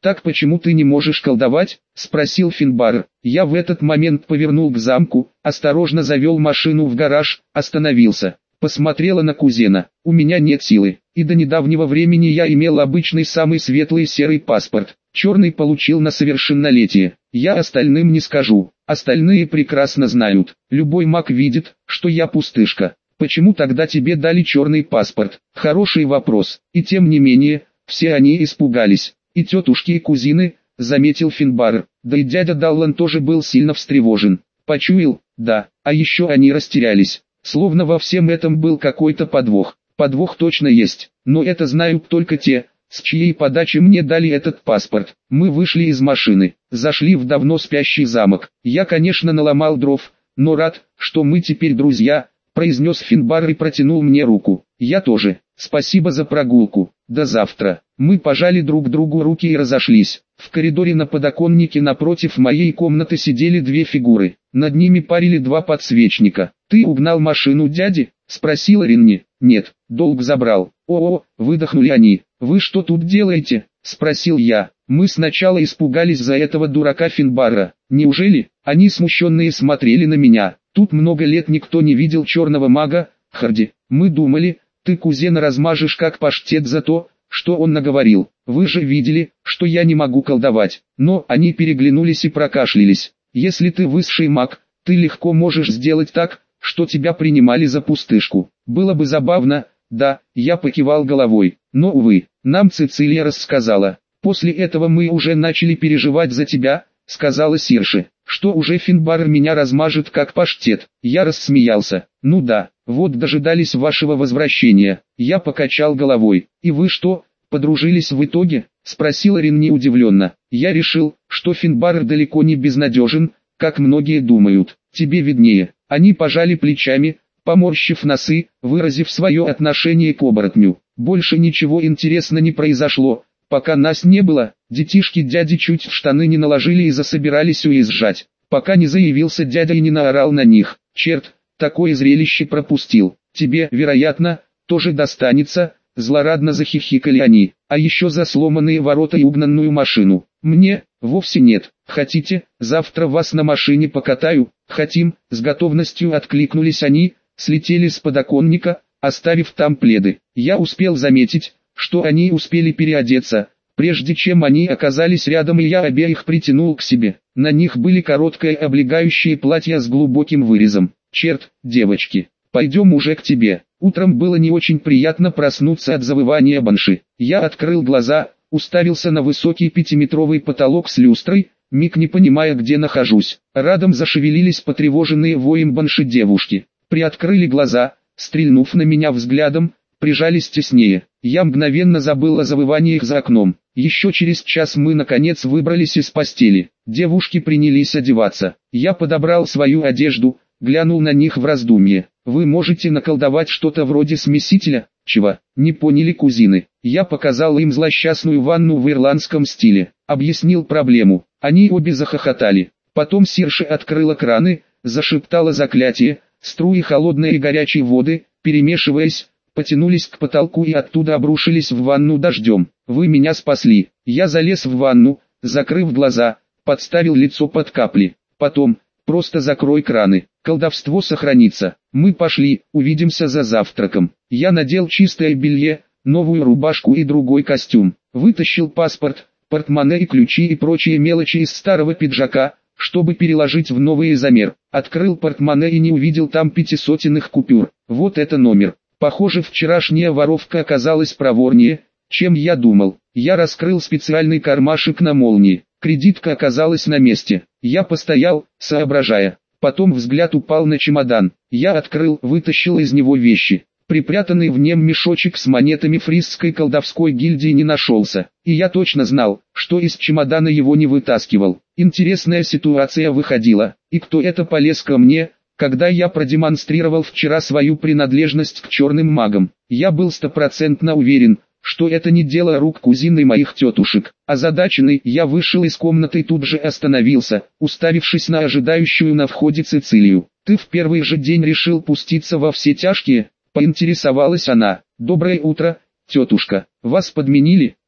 «Так почему ты не можешь колдовать?» – спросил Финбар. Я в этот момент повернул к замку, осторожно завел машину в гараж, остановился. Посмотрела на кузена. У меня нет силы, и до недавнего времени я имел обычный самый светлый серый паспорт. Черный получил на совершеннолетие. Я остальным не скажу, остальные прекрасно знают. Любой маг видит, что я пустышка. Почему тогда тебе дали черный паспорт? Хороший вопрос. И тем не менее, все они испугались. И тетушки, и кузины, заметил Финбар. Да и дядя Даллан тоже был сильно встревожен. Почуял, да, а еще они растерялись. Словно во всем этом был какой-то подвох. Подвох точно есть, но это знают только те, с чьей подачи мне дали этот паспорт. Мы вышли из машины, зашли в давно спящий замок. Я, конечно, наломал дров, но рад, что мы теперь друзья, произнес Финбар и протянул мне руку. Я тоже. Спасибо за прогулку. До завтра. Мы пожали друг другу руки и разошлись. В коридоре на подоконнике напротив моей комнаты сидели две фигуры. Над ними парили два подсвечника. «Ты угнал машину дяди?» – спросила Ренни. «Нет, долг забрал». «О-о», – выдохнули они. «Вы что тут делаете?» – спросил я. Мы сначала испугались за этого дурака Финбара. Неужели? Они смущенные смотрели на меня. Тут много лет никто не видел черного мага. Харди, мы думали, ты кузена размажешь как паштет за то, что он наговорил. Вы же видели, что я не могу колдовать. Но они переглянулись и прокашлялись. Если ты высший маг, ты легко можешь сделать так, что тебя принимали за пустышку. Было бы забавно, да, я покивал головой. Но увы, нам Цицилия рассказала. После этого мы уже начали переживать за тебя, сказала Сирши. Что уже Финбар меня размажет как паштет. Я рассмеялся. Ну да, вот дожидались вашего возвращения. Я покачал головой. И вы что, подружились в итоге? Спросила Ренни удивленно. Я решил, что Финбар далеко не безнадежен, как многие думают. Тебе виднее. Они пожали плечами, поморщив носы, выразив свое отношение к оборотню. Больше ничего интересного не произошло. Пока нас не было, детишки дяди чуть в штаны не наложили и засобирались уезжать. Пока не заявился дядя и не наорал на них. Черт, такое зрелище пропустил. Тебе, вероятно, тоже достанется, злорадно захихикали они. А еще за сломанные ворота и угнанную машину. Мне, вовсе нет. Хотите, завтра вас на машине покатаю? Хотим, с готовностью откликнулись они, слетели с подоконника, оставив там пледы. Я успел заметить, что они успели переодеться, прежде чем они оказались рядом, и я обеих притянул к себе. На них были короткое облегающее платье с глубоким вырезом. Черт, девочки, пойдем уже к тебе. Утром было не очень приятно проснуться от завывания банши. Я открыл глаза, уставился на высокий пятиметровый потолок с люстрой, миг не понимая, где нахожусь. Радом зашевелились потревоженные воем банши девушки. Приоткрыли глаза, стрельнув на меня взглядом, прижались теснее. Я мгновенно забыл о завываниях за окном. Еще через час мы наконец выбрались из постели. Девушки принялись одеваться. Я подобрал свою одежду, глянул на них в раздумье. Вы можете наколдовать что-то вроде смесителя? Чего? Не поняли кузины. Я показал им злосчастную ванну в ирландском стиле. Объяснил проблему. Они обе захохотали. Потом Сирши открыла краны, зашептала заклятие. Струи холодной и горячей воды, перемешиваясь, потянулись к потолку и оттуда обрушились в ванну дождем. Вы меня спасли. Я залез в ванну, закрыв глаза, подставил лицо под капли. Потом, просто закрой краны, колдовство сохранится. Мы пошли, увидимся за завтраком. Я надел чистое белье, новую рубашку и другой костюм. Вытащил паспорт, портмоне и ключи и прочие мелочи из старого пиджака, чтобы переложить в новый замер. Открыл портмоне и не увидел там пятисотенных купюр. Вот это номер. Похоже, вчерашняя воровка оказалась проворнее, чем я думал. Я раскрыл специальный кармашек на молнии. Кредитка оказалась на месте. Я постоял, соображая. Потом взгляд упал на чемодан. Я открыл, вытащил из него вещи. Припрятанный в нем мешочек с монетами фрисской колдовской гильдии не нашелся. И я точно знал, что из чемодана его не вытаскивал. Интересная ситуация выходила. И кто это полез ко мне, когда я продемонстрировал вчера свою принадлежность к черным магам? Я был стопроцентно уверен, что это не дело рук кузины моих тетушек. Озадаченный, я вышел из комнаты и тут же остановился, уставившись на ожидающую на входе Цицилию. «Ты в первый же день решил пуститься во все тяжкие?» — поинтересовалась она. «Доброе утро, тетушка. Вас подменили?»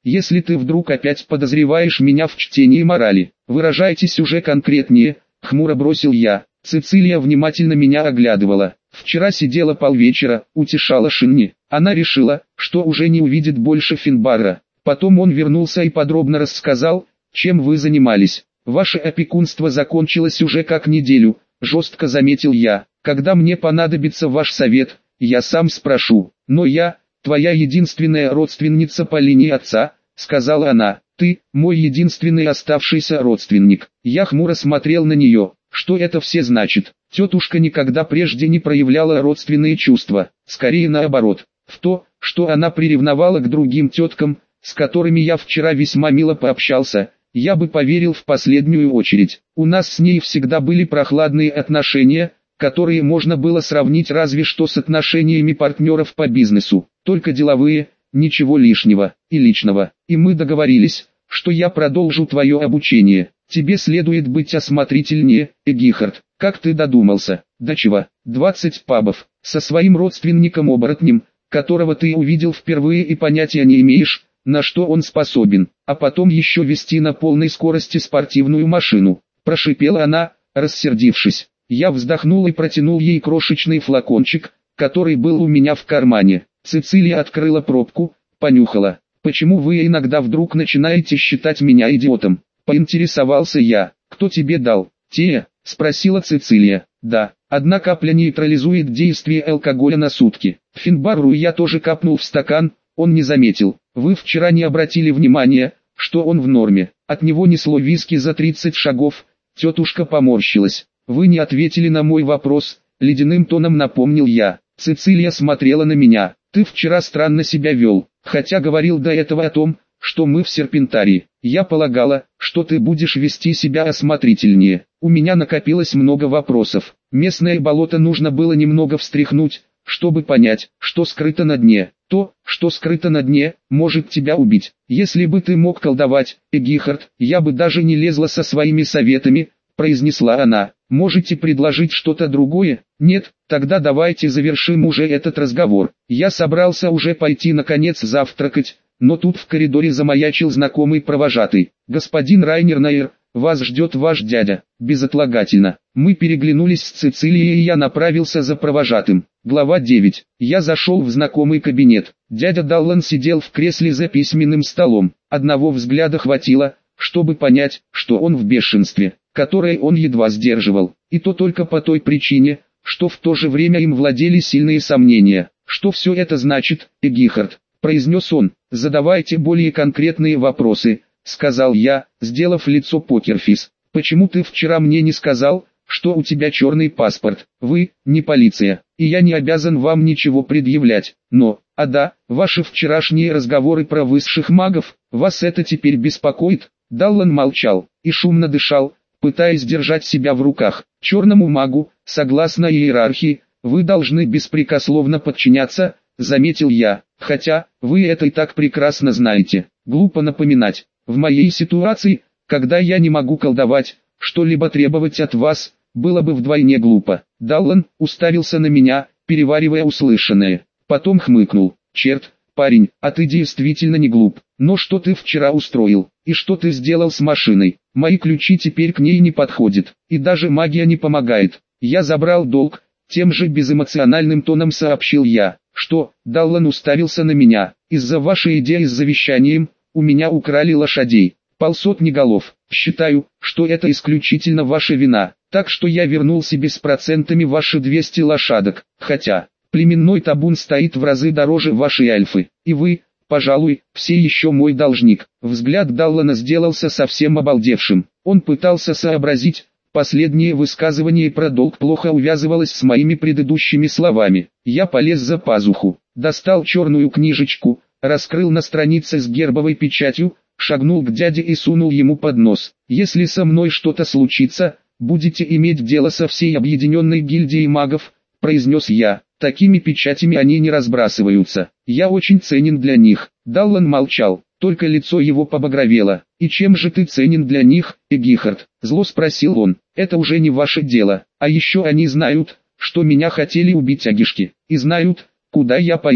если ты вдруг опять подозреваешь меня в чтении морали, выражайтесь уже конкретнее, хмуро бросил я. Цицилия внимательно меня оглядывала. Вчера сидела полвечера, утешала Шинни. Она решила, что уже не увидит больше Финбарра. Потом он вернулся и подробно рассказал, чем вы занимались. Ваше опекунство закончилось уже как неделю, жестко заметил я. Когда мне понадобится ваш совет, я сам спрошу. Но я, твоя единственная родственница по линии отца, сказала она. Ты, мой единственный оставшийся родственник. Я хмуро смотрел на нее. Что это все значит? Тетушка никогда прежде не проявляла родственные чувства, скорее наоборот. В то, что она приревновала к другим теткам, с которыми я вчера весьма мило пообщался, я бы поверил в последнюю очередь. У нас с ней всегда были прохладные отношения, которые можно было сравнить разве что с отношениями партнеров по бизнесу, только деловые, ничего лишнего и личного. И мы договорились, что я продолжу твое обучение. Тебе следует быть осмотрительнее, Эгихард. Как ты додумался? До чего? двадцать пабов. Со своим родственником-оборотнем, которого ты увидел впервые и понятия не имеешь, на что он способен. А потом еще вести на полной скорости спортивную машину. Прошипела она, рассердившись. Я вздохнул и протянул ей крошечный флакончик, который был у меня в кармане. Цицилия открыла пробку, понюхала. Почему вы иногда вдруг начинаете считать меня идиотом? Поинтересовался я. Кто тебе дал? Тея? Спросила Цицилия. Да, одна капля нейтрализует действие алкоголя на сутки. Финбарру я тоже капнул в стакан, он не заметил. Вы вчера не обратили внимания, что он в норме. От него несло виски за тридцать шагов. Тетушка поморщилась. Вы не ответили на мой вопрос, ледяным тоном напомнил я. Цицилия смотрела на меня. Ты вчера странно себя вел, хотя говорил до этого о том, что мы в Серпентарии. Я полагала, что ты будешь вести себя осмотрительнее. У меня накопилось много вопросов. Местное болото нужно было немного встряхнуть, чтобы понять, что скрыто на дне. То, что скрыто на дне, может тебя убить. Если бы ты мог колдовать, Эгихард, я бы даже не лезла со своими советами, произнесла она. Можете предложить что-то другое? Нет, тогда давайте завершим уже этот разговор. Я собрался уже пойти наконец завтракать, но тут в коридоре замаячил знакомый провожатый. Господин Райнер-Найер, вас ждет ваш дядя. Безотлагательно. Мы переглянулись с Цицилией и я направился за провожатым. Глава девять. Я зашел в знакомый кабинет. Дядя Даллан сидел в кресле за письменным столом. Одного взгляда хватило, чтобы понять, что он в бешенстве, которое он едва сдерживал. И то только по той причине, что в то же время им владели сильные сомнения. Что все это значит, Эгихард? Произнес он. Задавайте более конкретные вопросы, сказал я, сделав лицо покерфейс. Почему ты вчера мне не сказал, что у тебя черный паспорт? Вы, не полиция, и я не обязан вам ничего предъявлять. Но, а да, ваши вчерашние разговоры про высших магов, вас это теперь беспокоит? Даллан молчал и шумно дышал, пытаясь держать себя в руках. Черному магу, согласно иерархии, вы должны беспрекословно подчиняться, заметил я, хотя, вы это и так прекрасно знаете. Глупо напоминать. В моей ситуации, когда я не могу колдовать, что-либо требовать от вас, было бы вдвойне глупо. Даллан уставился на меня, переваривая услышанное. Потом хмыкнул. Черт, парень, а ты действительно не глуп. Но что ты вчера устроил? И что ты сделал с машиной? Мои ключи теперь к ней не подходят. И даже магия не помогает. Я забрал долг, тем же безэмоциональным тоном сообщил я. Что? Даллан уставился на меня. Из-за вашей идеи с завещанием, у меня украли лошадей. Полсотни голов. Считаю, что это исключительно ваша вина. Так что я вернул себе с процентами ваши двести лошадок. Хотя, племенной табун стоит в разы дороже вашей альфы. И вы, пожалуй, все еще мой должник. Взгляд Даллана сделался совсем обалдевшим. Он пытался сообразить, последнее высказывание про долг плохо увязывалось с моими предыдущими словами. Я полез за пазуху, достал черную книжечку, раскрыл на странице с гербовой печатью, шагнул к дяде и сунул ему под нос. Если со мной что-то случится, будете иметь дело со всей объединенной гильдией магов, произнес я. Такими печатями они не разбрасываются. Я очень ценен для них. Даллан молчал, только лицо его побагровело. И чем же ты ценен для них, Эгихард? Зло спросил он. Это уже не ваше дело. А еще они знают, что меня хотели убить агишки. И знают, куда я поехал.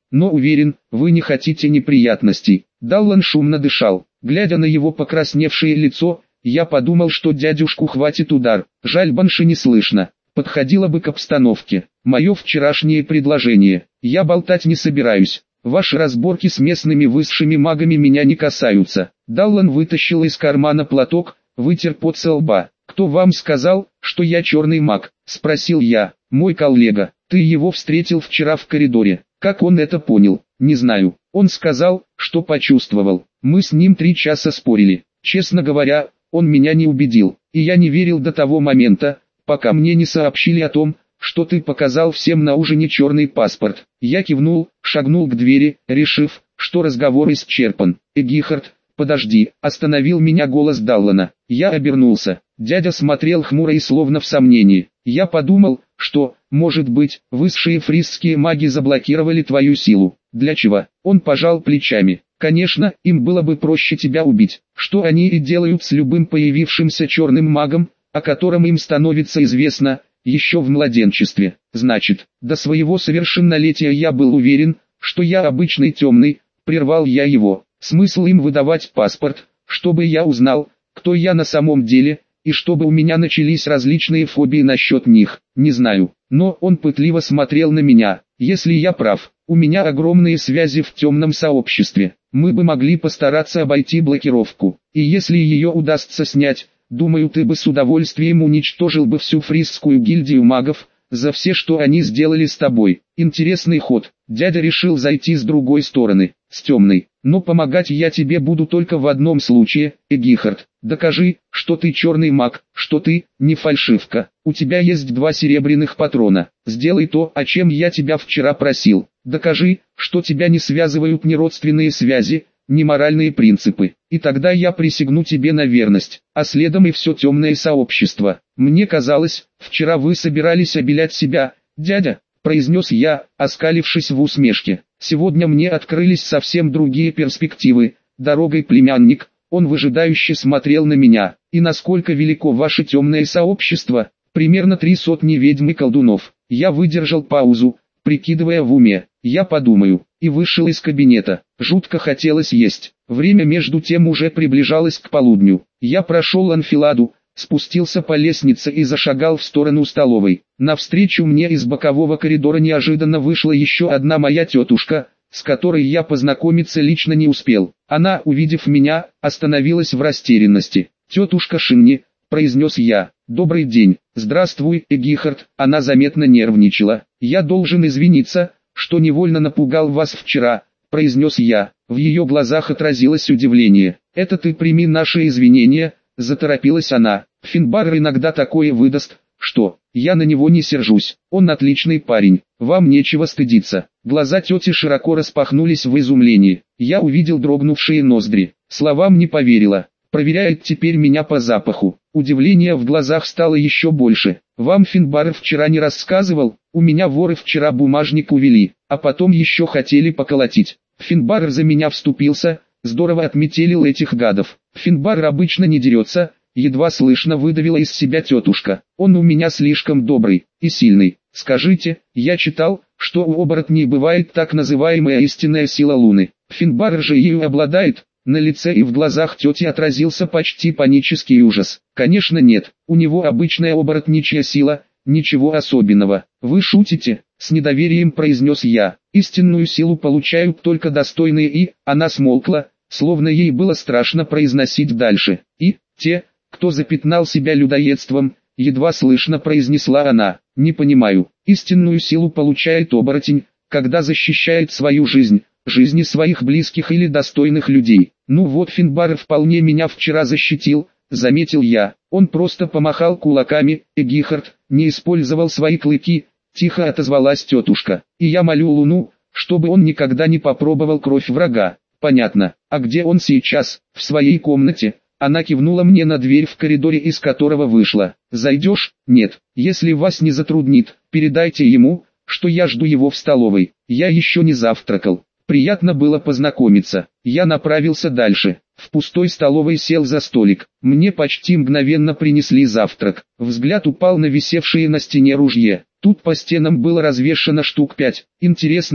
но уверен, вы не хотите неприятностей. Даллан шумно дышал. Глядя на его покрасневшее лицо, я подумал, что дядюшку хватит удар. Жаль, Банши не слышно. Подходило бы к обстановке. Мое вчерашнее предложение. Я болтать не собираюсь. Ваши разборки с местными высшими магами меня не касаются. Даллан вытащил из кармана платок, вытер пот со лба. «Кто вам сказал, что я черный маг?» – спросил я. «Мой коллега. Ты его встретил вчера в коридоре. Как он это понял? Не знаю. Он сказал, что почувствовал. Мы с ним три часа спорили. Честно говоря, он меня не убедил. И я не верил до того момента, пока мне не сообщили о том, что ты показал всем на ужине черный паспорт». Я кивнул, шагнул к двери, решив, что разговор исчерпан. «Эгихард, подожди», — остановил меня голос Даллана. Я обернулся. Дядя смотрел хмуро и словно в сомнении. Я подумал, что, может быть, высшие фрисские маги заблокировали твою силу. Для чего? Он пожал плечами. Конечно, им было бы проще тебя убить, что они и делают с любым появившимся черным магом, о котором им становится известно, еще в младенчестве. Значит, до своего совершеннолетия я был уверен, что я обычный темный, прервал я его. Смысл им выдавать паспорт, чтобы я узнал, кто я на самом деле, и чтобы у меня начались различные фобии насчет них, не знаю. Но он пытливо смотрел на меня. Если я прав, у меня огромные связи в темном сообществе. Мы бы могли постараться обойти блокировку. И если ее удастся снять, думаю, ты бы с удовольствием уничтожил бы всю фрисскую гильдию магов, за все, что они сделали с тобой. Интересный ход. Дядя решил зайти с другой стороны, с темной. Но помогать я тебе буду только в одном случае, Эгихард. Докажи, что ты черный маг, что ты не фальшивка. У тебя есть два серебряных патрона. Сделай то, о чем я тебя вчера просил. Докажи, что тебя не связывают ни родственные связи, ни моральные принципы. И тогда я присягну тебе на верность, а следом и все темное сообщество. Мне казалось, вчера вы собирались обелять себя, дядя, произнес я, оскалившись в усмешке. Сегодня мне открылись совсем другие перспективы. Дорогой, племянник. Он выжидающе смотрел на меня. И насколько велико ваше темное сообщество? Примерно три сотни ведьм и колдунов. Я выдержал паузу, прикидывая в уме. Я подумаю. И вышел из кабинета. Жутко хотелось есть. Время между тем уже приближалось к полудню. Я прошел анфиладу, спустился по лестнице и зашагал в сторону столовой. Навстречу мне из бокового коридора неожиданно вышла еще одна моя тетушка, с которой я познакомиться лично не успел. Она, увидев меня, остановилась в растерянности. «Тетушка Шинни», — произнес я, — «добрый день». «Здравствуй, Эгихард», — она заметно нервничала. «Я должен извиниться, что невольно напугал вас вчера», — произнес я. В ее глазах отразилось удивление. «Это ты прими наши извинения», — заторопилась она. «Финбар иногда такое выдаст, что я на него не сержусь. Он отличный парень, вам нечего стыдиться». Глаза тети широко распахнулись в изумлении. Я увидел дрогнувшие ноздри. Словам не поверила. Проверяет теперь меня по запаху. Удивление в глазах стало еще больше. «Вам Финбар вчера не рассказывал? У меня воры вчера бумажник увели, а потом еще хотели поколотить. Финбар за меня вступился, здорово отметелил этих гадов. Финбар обычно не дерется», — едва слышно выдавила из себя тетушка. «Он у меня слишком добрый и сильный. Скажите, я читал, что у оборотней бывает так называемая истинная сила Луны. Финбар же ею обладает». На лице и в глазах тети отразился почти панический ужас. «Конечно нет, у него обычная оборотничья сила, ничего особенного». «Вы шутите?» — с недоверием произнес я. «Истинную силу получают только достойные и...» Она смолкла, словно ей было страшно произносить дальше. «И те, кто запятнал себя людоедством», — едва слышно произнесла она. «Не понимаю. Истинную силу получает оборотень, когда защищает свою жизнь, жизни своих близких или достойных людей. Ну вот Финбар вполне меня вчера защитил», — заметил я. «Он просто помахал кулаками, Эгихард, не использовал свои клыки», — тихо отозвалась тетушка. «И я молю Луну, чтобы он никогда не попробовал кровь врага». «Понятно. А где он сейчас?» «В своей комнате». Она кивнула мне на дверь в коридоре, из которого вышла. «Зайдешь?» «Нет. Если вас не затруднит, передайте ему, что я жду его в столовой. Я еще не завтракал». Приятно было познакомиться. Я направился дальше. В пустой столовой сел за столик. Мне почти мгновенно принесли завтрак. Взгляд упал на висевшее на стене ружье. Тут по стенам было развешано штук пять. Интересно,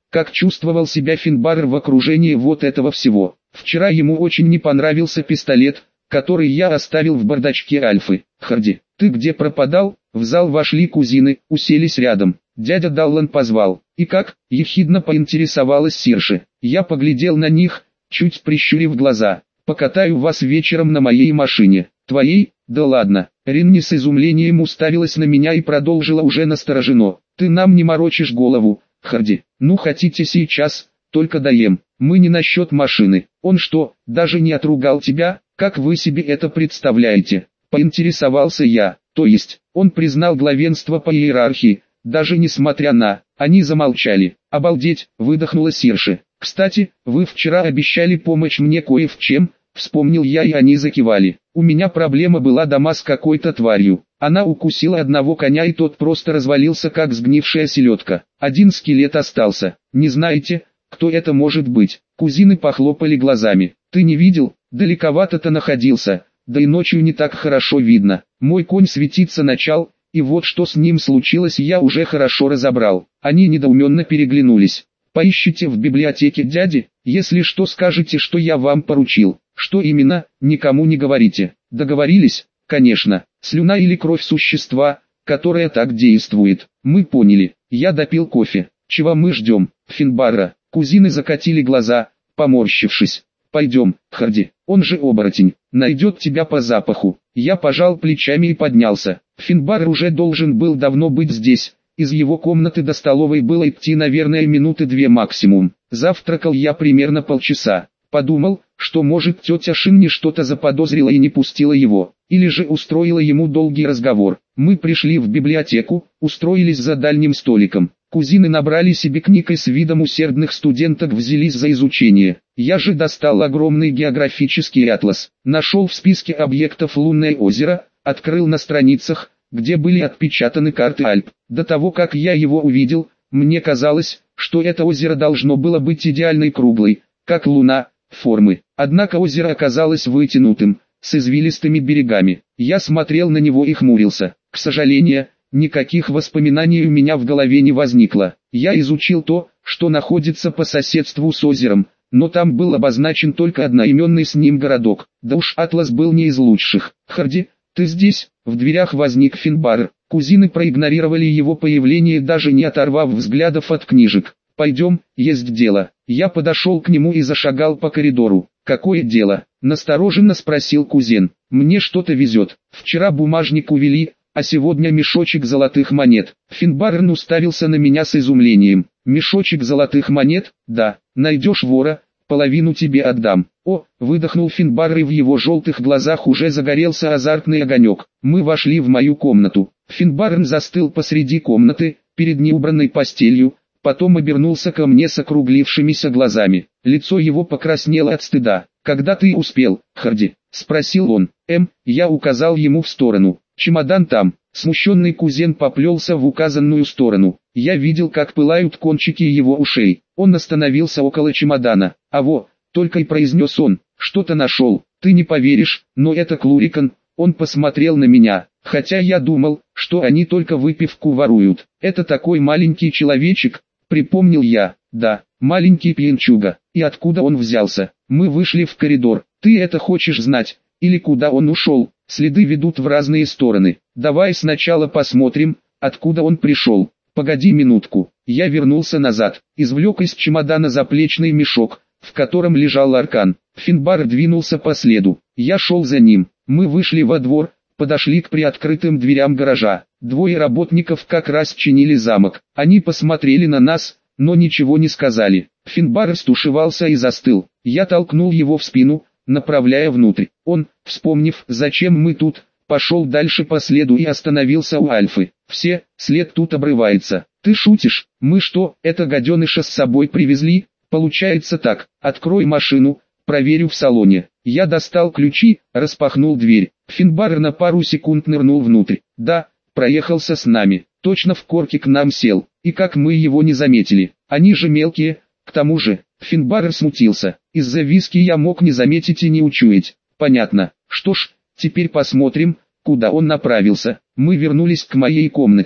как чувствовал себя Финбарр в окружении вот этого всего. Вчера ему очень не понравился пистолет, который я оставил в бардачке Альфы. Харди, ты где пропадал? В зал вошли кузины, уселись рядом. Дядя Даллан позвал. И как? Ехидно поинтересовалась Сирши. Я поглядел на них, чуть прищурив глаза. Покатаю вас вечером на моей машине. Твоей? Да ладно. Ринни с изумлением уставилась на меня и продолжила уже настороженно. Ты нам не морочишь голову, Харди. Ну хотите сейчас, только доем. Мы не насчет машины. Он что, даже не отругал тебя? Как вы себе это представляете? Поинтересовался я. То есть, он признал главенство по иерархии, даже несмотря на... Они замолчали. Обалдеть, выдохнула Сирши. Кстати, вы вчера обещали помочь мне кое в чем, вспомнил я, и они закивали. У меня проблема была дома с какой-то тварью. Она укусила одного коня, и тот просто развалился как сгнившая селедка. Один скелет остался. Не знаете, кто это может быть? Кузины похлопали глазами. Ты не видел? Далековато-то находился. Да и ночью не так хорошо видно. Мой конь светиться начал, и вот что с ним случилось, я уже хорошо разобрал. Они недоуменно переглянулись. Поищите в библиотеке дяди, если что скажете, что я вам поручил. Что именно, никому не говорите. Договорились? Конечно. Слюна или кровь существа, которое так действует. Мы поняли. Я допил кофе. Чего мы ждем? Финбарра. Кузины закатили глаза, поморщившись. Пойдем, Харди, он же оборотень, найдет тебя по запаху. Я пожал плечами и поднялся. Финбарр уже должен был давно быть здесь. Из его комнаты до столовой было идти, наверное, минуты две максимум. Завтракал я примерно полчаса. Подумал, что может тетя Шинни что-то заподозрила и не пустила его. Или же устроила ему долгий разговор. Мы пришли в библиотеку, устроились за дальним столиком. Кузины набрали себе книг и с видом усердных студенток взялись за изучение. Я же достал огромный географический атлас. Нашел в списке объектов лунное озеро, открыл на страницах, где были отпечатаны карты Альп. До того, как я его увидел, мне казалось, что это озеро должно было быть идеальной круглой, как луна, формы. Однако озеро оказалось вытянутым, с извилистыми берегами. Я смотрел на него и хмурился. К сожалению, никаких воспоминаний у меня в голове не возникло. Я изучил то, что находится по соседству с озером, но там был обозначен только одноименный с ним городок. Да уж атлас был не из лучших. Харди, ты здесь? В дверях возник Финбарр. Кузины проигнорировали его появление, даже не оторвав взглядов от книжек. Пойдем, есть дело. Я подошел к нему и зашагал по коридору. Какое дело? Настороженно спросил кузен. Мне что-то везет. Вчера бумажник увели, а сегодня мешочек золотых монет. Финбарр уставился на меня с изумлением. Мешочек золотых монет? Да. Найдешь вора, половину тебе отдам. О, выдохнул Финбарр, и в его желтых глазах уже загорелся азартный огонек. Мы вошли в мою комнату. Финбарр застыл посреди комнаты, перед неубранной постелью, потом обернулся ко мне с округлившимися глазами. Лицо его покраснело от стыда. «Когда ты успел, Харди?» — спросил он. «Эм, я указал ему в сторону. Чемодан там». Смущенный кузен поплелся в указанную сторону. Я видел, как пылают кончики его ушей. Он остановился около чемодана. «А во!» — только и произнес он. «Что-то нашел. Ты не поверишь, но это Клурикан». Он посмотрел на меня, хотя я думал, что они только выпивку воруют. «Это такой маленький человечек», — припомнил я. «Да, маленький пьянчуга. И откуда он взялся?» Мы вышли в коридор. «Ты это хочешь знать? Или куда он ушел?» Следы ведут в разные стороны. Давай сначала посмотрим, откуда он пришел. Погоди минутку. Я вернулся назад, извлек из чемодана заплечный мешок, в котором лежал аркан. Финбарр двинулся по следу. Я шел за ним. Мы вышли во двор, подошли к приоткрытым дверям гаража. Двое работников как раз чинили замок. Они посмотрели на нас, но ничего не сказали. Финбарр стушевался и застыл. Я толкнул его в спину, направляя внутрь. Он, вспомнив, зачем мы тут, пошел дальше по следу и остановился у Альфы. «Все, след тут обрывается». «Ты шутишь? Мы что, это гаденыша с собой привезли?» «Получается так. Открой машину, проверю в салоне». Я достал ключи, распахнул дверь. Финбарр на пару секунд нырнул внутрь. «Да, проехался с нами. Точно в корке к нам сел. И как мы его не заметили. Они же мелкие, к тому же». Финбарр смутился. Из-за виски я мог не заметить и не учуять. Понятно. Что ж, теперь посмотрим, куда он направился. Мы вернулись к моей комнате.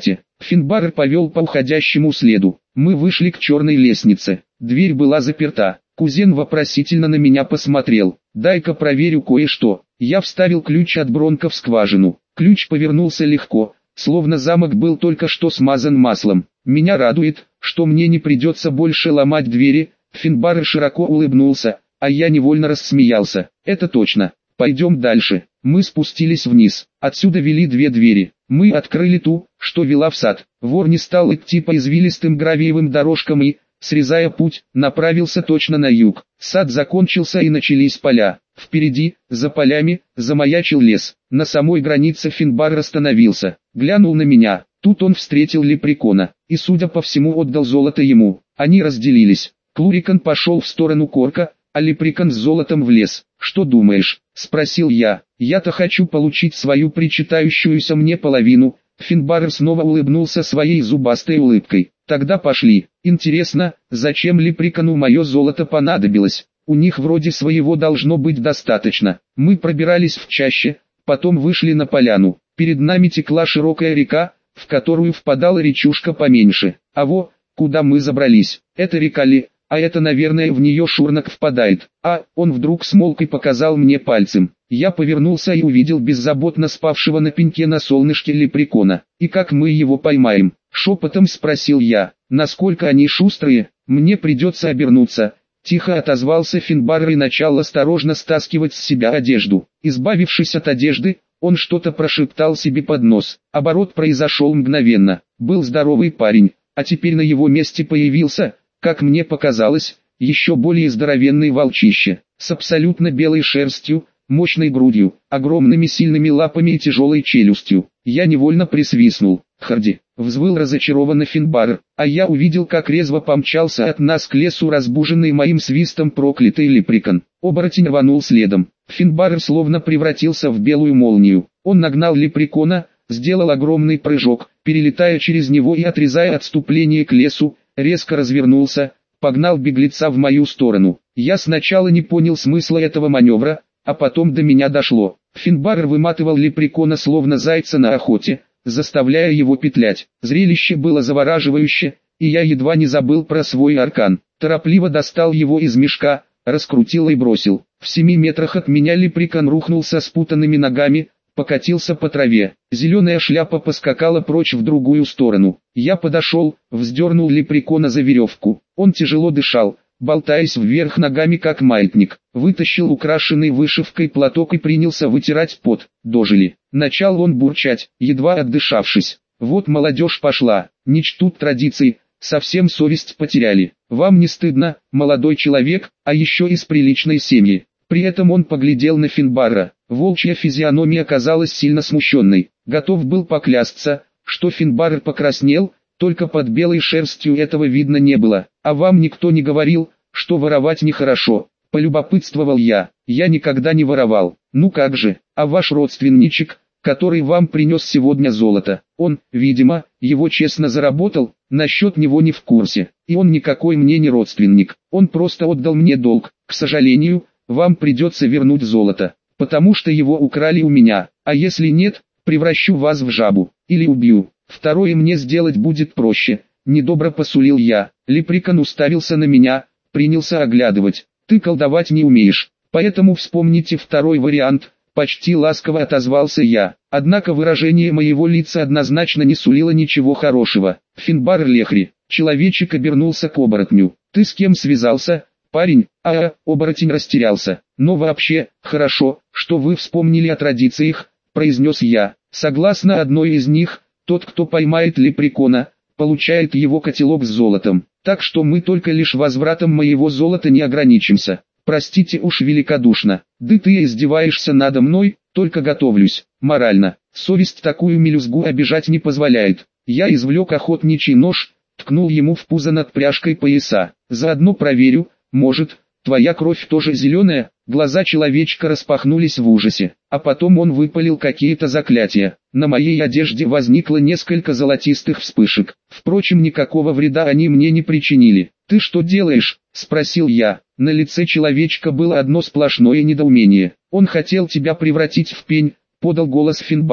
Финбарр повел по уходящему следу. Мы вышли к черной лестнице. Дверь была заперта. Кузен вопросительно на меня посмотрел. «Дай-ка проверю кое-что». Я вставил ключ от бронка в скважину. Ключ повернулся легко, словно замок был только что смазан маслом. «Меня радует, что мне не придется больше ломать двери». Финбарр широко улыбнулся, а я невольно рассмеялся. «Это точно. Пойдем дальше». Мы спустились вниз. Отсюда вели две двери. Мы открыли ту, что вела в сад. Вор не стал идти по извилистым гравиевым дорожкам и, срезая путь, направился точно на юг. Сад закончился и начались поля. Впереди, за полями, замаячил лес. На самой границе Финбарр остановился. Глянул на меня. Тут он встретил лепрекона. И, судя по всему, отдал золото ему. Они разделились. Клурикан пошел в сторону Корка, а лепрекон с золотом в лес. «Что думаешь?» — спросил я. «Я-то хочу получить свою причитающуюся мне половину». Финбарр снова улыбнулся своей зубастой улыбкой. «Тогда пошли. Интересно, зачем лепрекону мое золото понадобилось? У них вроде своего должно быть достаточно». Мы пробирались в чаще, потом вышли на поляну. Перед нами текла широкая река, в которую впадала речушка поменьше. А во, куда мы забрались? Это река ли? А это, наверное, в нее Шурнак впадает. А, он вдруг смолк и показал мне пальцем. Я повернулся и увидел беззаботно спавшего на пеньке на солнышке лепрекона. «И как мы его поймаем?» — шепотом спросил я. «Насколько они шустрые, мне придется обернуться». Тихо отозвался Финбарр и начал осторожно стаскивать с себя одежду. Избавившись от одежды, он что-то прошептал себе под нос. Оборот произошел мгновенно. Был здоровый парень, а теперь на его месте появился, как мне показалось, еще более здоровенный волчище, с абсолютно белой шерстью, мощной грудью, огромными сильными лапами и тяжелой челюстью. Я невольно присвистнул. «Харди!» — взвыл разочарованно Финбарр, а я увидел, как резво помчался от нас к лесу разбуженный моим свистом проклятый лепрекон. Оборотень рванул следом. Финбарр словно превратился в белую молнию. Он нагнал лепрекона, сделал огромный прыжок, перелетая через него и отрезая отступление к лесу, резко развернулся, погнал беглеца в мою сторону. Я сначала не понял смысла этого маневра, а потом до меня дошло. Финбарр выматывал лепрекона словно зайца на охоте, заставляя его петлять. Зрелище было завораживающе, и я едва не забыл про свой аркан. Торопливо достал его из мешка, раскрутил и бросил. В семи метрах от меня лепрекон рухнул со спутанными ногами, покатился по траве. Зеленая шляпа поскакала прочь в другую сторону. Я подошел, вздернул лепрекона за веревку. Он тяжело дышал, болтаясь вверх ногами как маятник. Вытащил украшенный вышивкой платок и принялся вытирать пот. Дожили. Начал он бурчать, едва отдышавшись. «Вот молодежь пошла, не чтут традиций, совсем совесть потеряли. Вам не стыдно, молодой человек, а еще из приличной семьи?» При этом он поглядел на Финбарра. Волчья физиономия казалась сильно смущенной. Готов был поклясться, что Финбарр покраснел, только под белой шерстью этого видно не было. «А вам никто не говорил, что воровать нехорошо?» — полюбопытствовал я. «Я никогда не воровал». «Ну как же, а ваш родственничек, который вам принес сегодня золото, он, видимо, его честно заработал, насчет него не в курсе. И он никакой мне не родственник, он просто отдал мне долг. К сожалению, вам придется вернуть золото, потому что его украли у меня, а если нет, превращу вас в жабу, или убью. Второе мне сделать будет проще», — недобро посулил я. Лепрекон уставился на меня, принялся оглядывать. «Ты колдовать не умеешь, поэтому вспомните второй вариант», — почти ласково отозвался я. Однако выражение моего лица однозначно не сулило ничего хорошего. «Финбарр Лехри», — человечек обернулся к оборотню. «Ты с кем связался?» «Парень, а, -а оборотень растерялся. «Но вообще, хорошо, что вы вспомнили о традициях», — произнес я. «Согласно одной из них, тот, кто поймает лепрекона, получает его котелок с золотом. Так что мы только лишь возвратом моего золота не ограничимся. Простите уж великодушно. Да ты издеваешься надо мной, только готовлюсь. Морально. Совесть такую мелюзгу обижать не позволяет». Я извлек охотничий нож, ткнул ему в пузо над пряжкой пояса. «Заодно проверю, может, твоя кровь тоже зеленая?» Глаза человечка распахнулись в ужасе, а потом он выпалил какие-то заклятия. На моей одежде возникло несколько золотистых вспышек. Впрочем, никакого вреда они мне не причинили. «Ты что делаешь?» — спросил я. На лице человечка было одно сплошное недоумение. «Он хотел тебя превратить в пень», — подал голос Финбарр.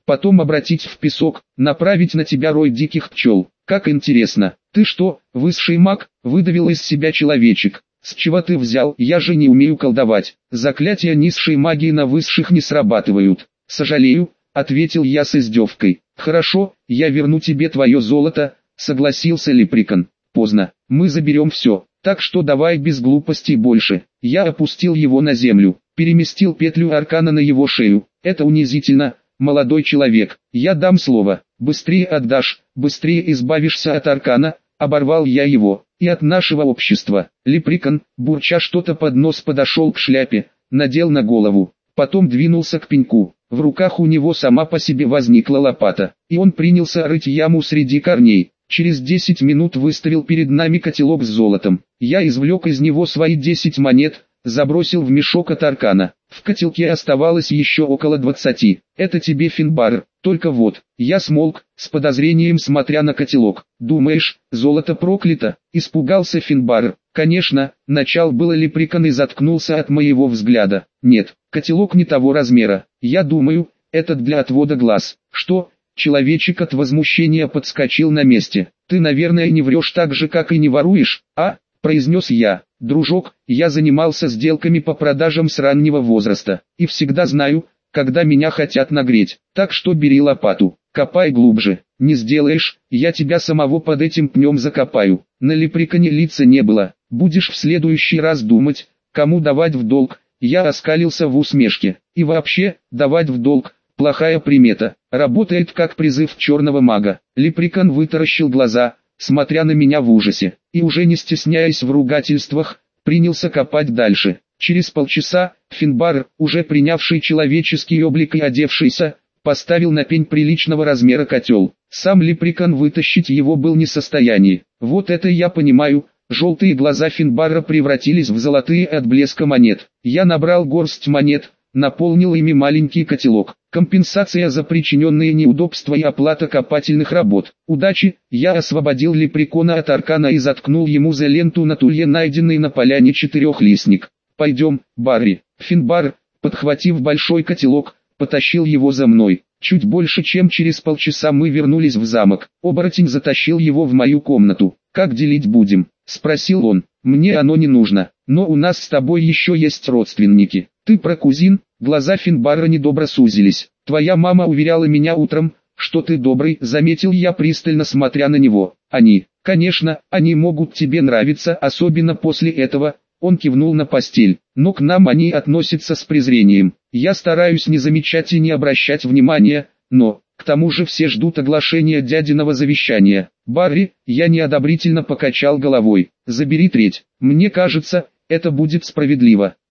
потом обратить в песок, направить на тебя рой диких пчел. Как интересно. Ты что, высший маг? Выдавил из себя человечек. С чего ты взял? Я же не умею колдовать. Заклятия низшей магии на высших не срабатывают. Сожалею, ответил я с издевкой. Хорошо, я верну тебе твое золото, согласился Лепрекон. Поздно, мы заберем все, так что давай без глупостей больше. Я опустил его на землю, переместил петлю аркана на его шею. Это унизительно, молодой человек. Я дам слово, быстрее отдашь, быстрее избавишься от аркана. Оборвал я его, и от нашего общества. Лепрекон, бурча что-то под нос, подошел к шляпе, надел на голову, потом двинулся к пеньку. В руках у него сама по себе возникла лопата, и он принялся рыть яму среди корней. Через десять минут выставил перед нами котелок с золотом. Я извлек из него свои десять монет, забросил в мешок от аркана. В котелке оставалось еще около двадцати. Это тебе, Финбар. Только вот, я смолк, с подозрением смотря на котелок. Думаешь, золото проклято? Испугался Финбар. Конечно, начал было Лепрекон и заткнулся от моего взгляда. Нет, котелок не того размера. Я думаю, этот для отвода глаз. Что? Человечек от возмущения подскочил на месте. Ты, наверное, не врешь так же, как и не воруешь, а? Произнес я. Дружок, я занимался сделками по продажам с раннего возраста, и всегда знаю, когда меня хотят нагреть. Так что бери лопату, копай глубже. Не сделаешь, я тебя самого под этим пнем закопаю. На Лепреконе лица не было. Будешь в следующий раз думать, кому давать в долг. Я оскалился в усмешке. И вообще, давать в долг – плохая примета. Работает как призыв черного мага. Лепрекон вытаращил глаза, смотря на меня в ужасе, и уже не стесняясь в ругательствах, принялся копать дальше. Через полчаса, Финбар, уже принявший человеческий облик и одевшийся, поставил на пень приличного размера котел. Сам Лепрекон вытащить его был не в состоянии. Вот это я понимаю. Желтые глаза Финбара превратились в золотые от блеска монет. Я набрал горсть монет, наполнил ими маленький котелок. Компенсация за причиненные неудобства и оплата копательных работ. Удачи, я освободил Лепрекона от аркана и заткнул ему за ленту на тулье найденный на поляне четырехлистник. Пойдем, Барри. Финбар, подхватив большой котелок, потащил его за мной. Чуть больше чем через полчаса мы вернулись в замок. Оборотень затащил его в мою комнату. «Как делить будем?» – спросил он. «Мне оно не нужно, но у нас с тобой еще есть родственники. Ты про кузин?» Глаза Финбара недобро сузились. «Твоя мама уверяла меня утром, что ты добрый», – заметил я, пристально смотря на него. «Они, конечно, они могут тебе нравиться, особенно после этого». Он кивнул на постель. «Но к нам они относятся с презрением. Я стараюсь не замечать и не обращать внимания, но, к тому же все ждут оглашения дядиного завещания». «Барри», я неодобрительно покачал головой. «Забери треть. Мне кажется, это будет справедливо».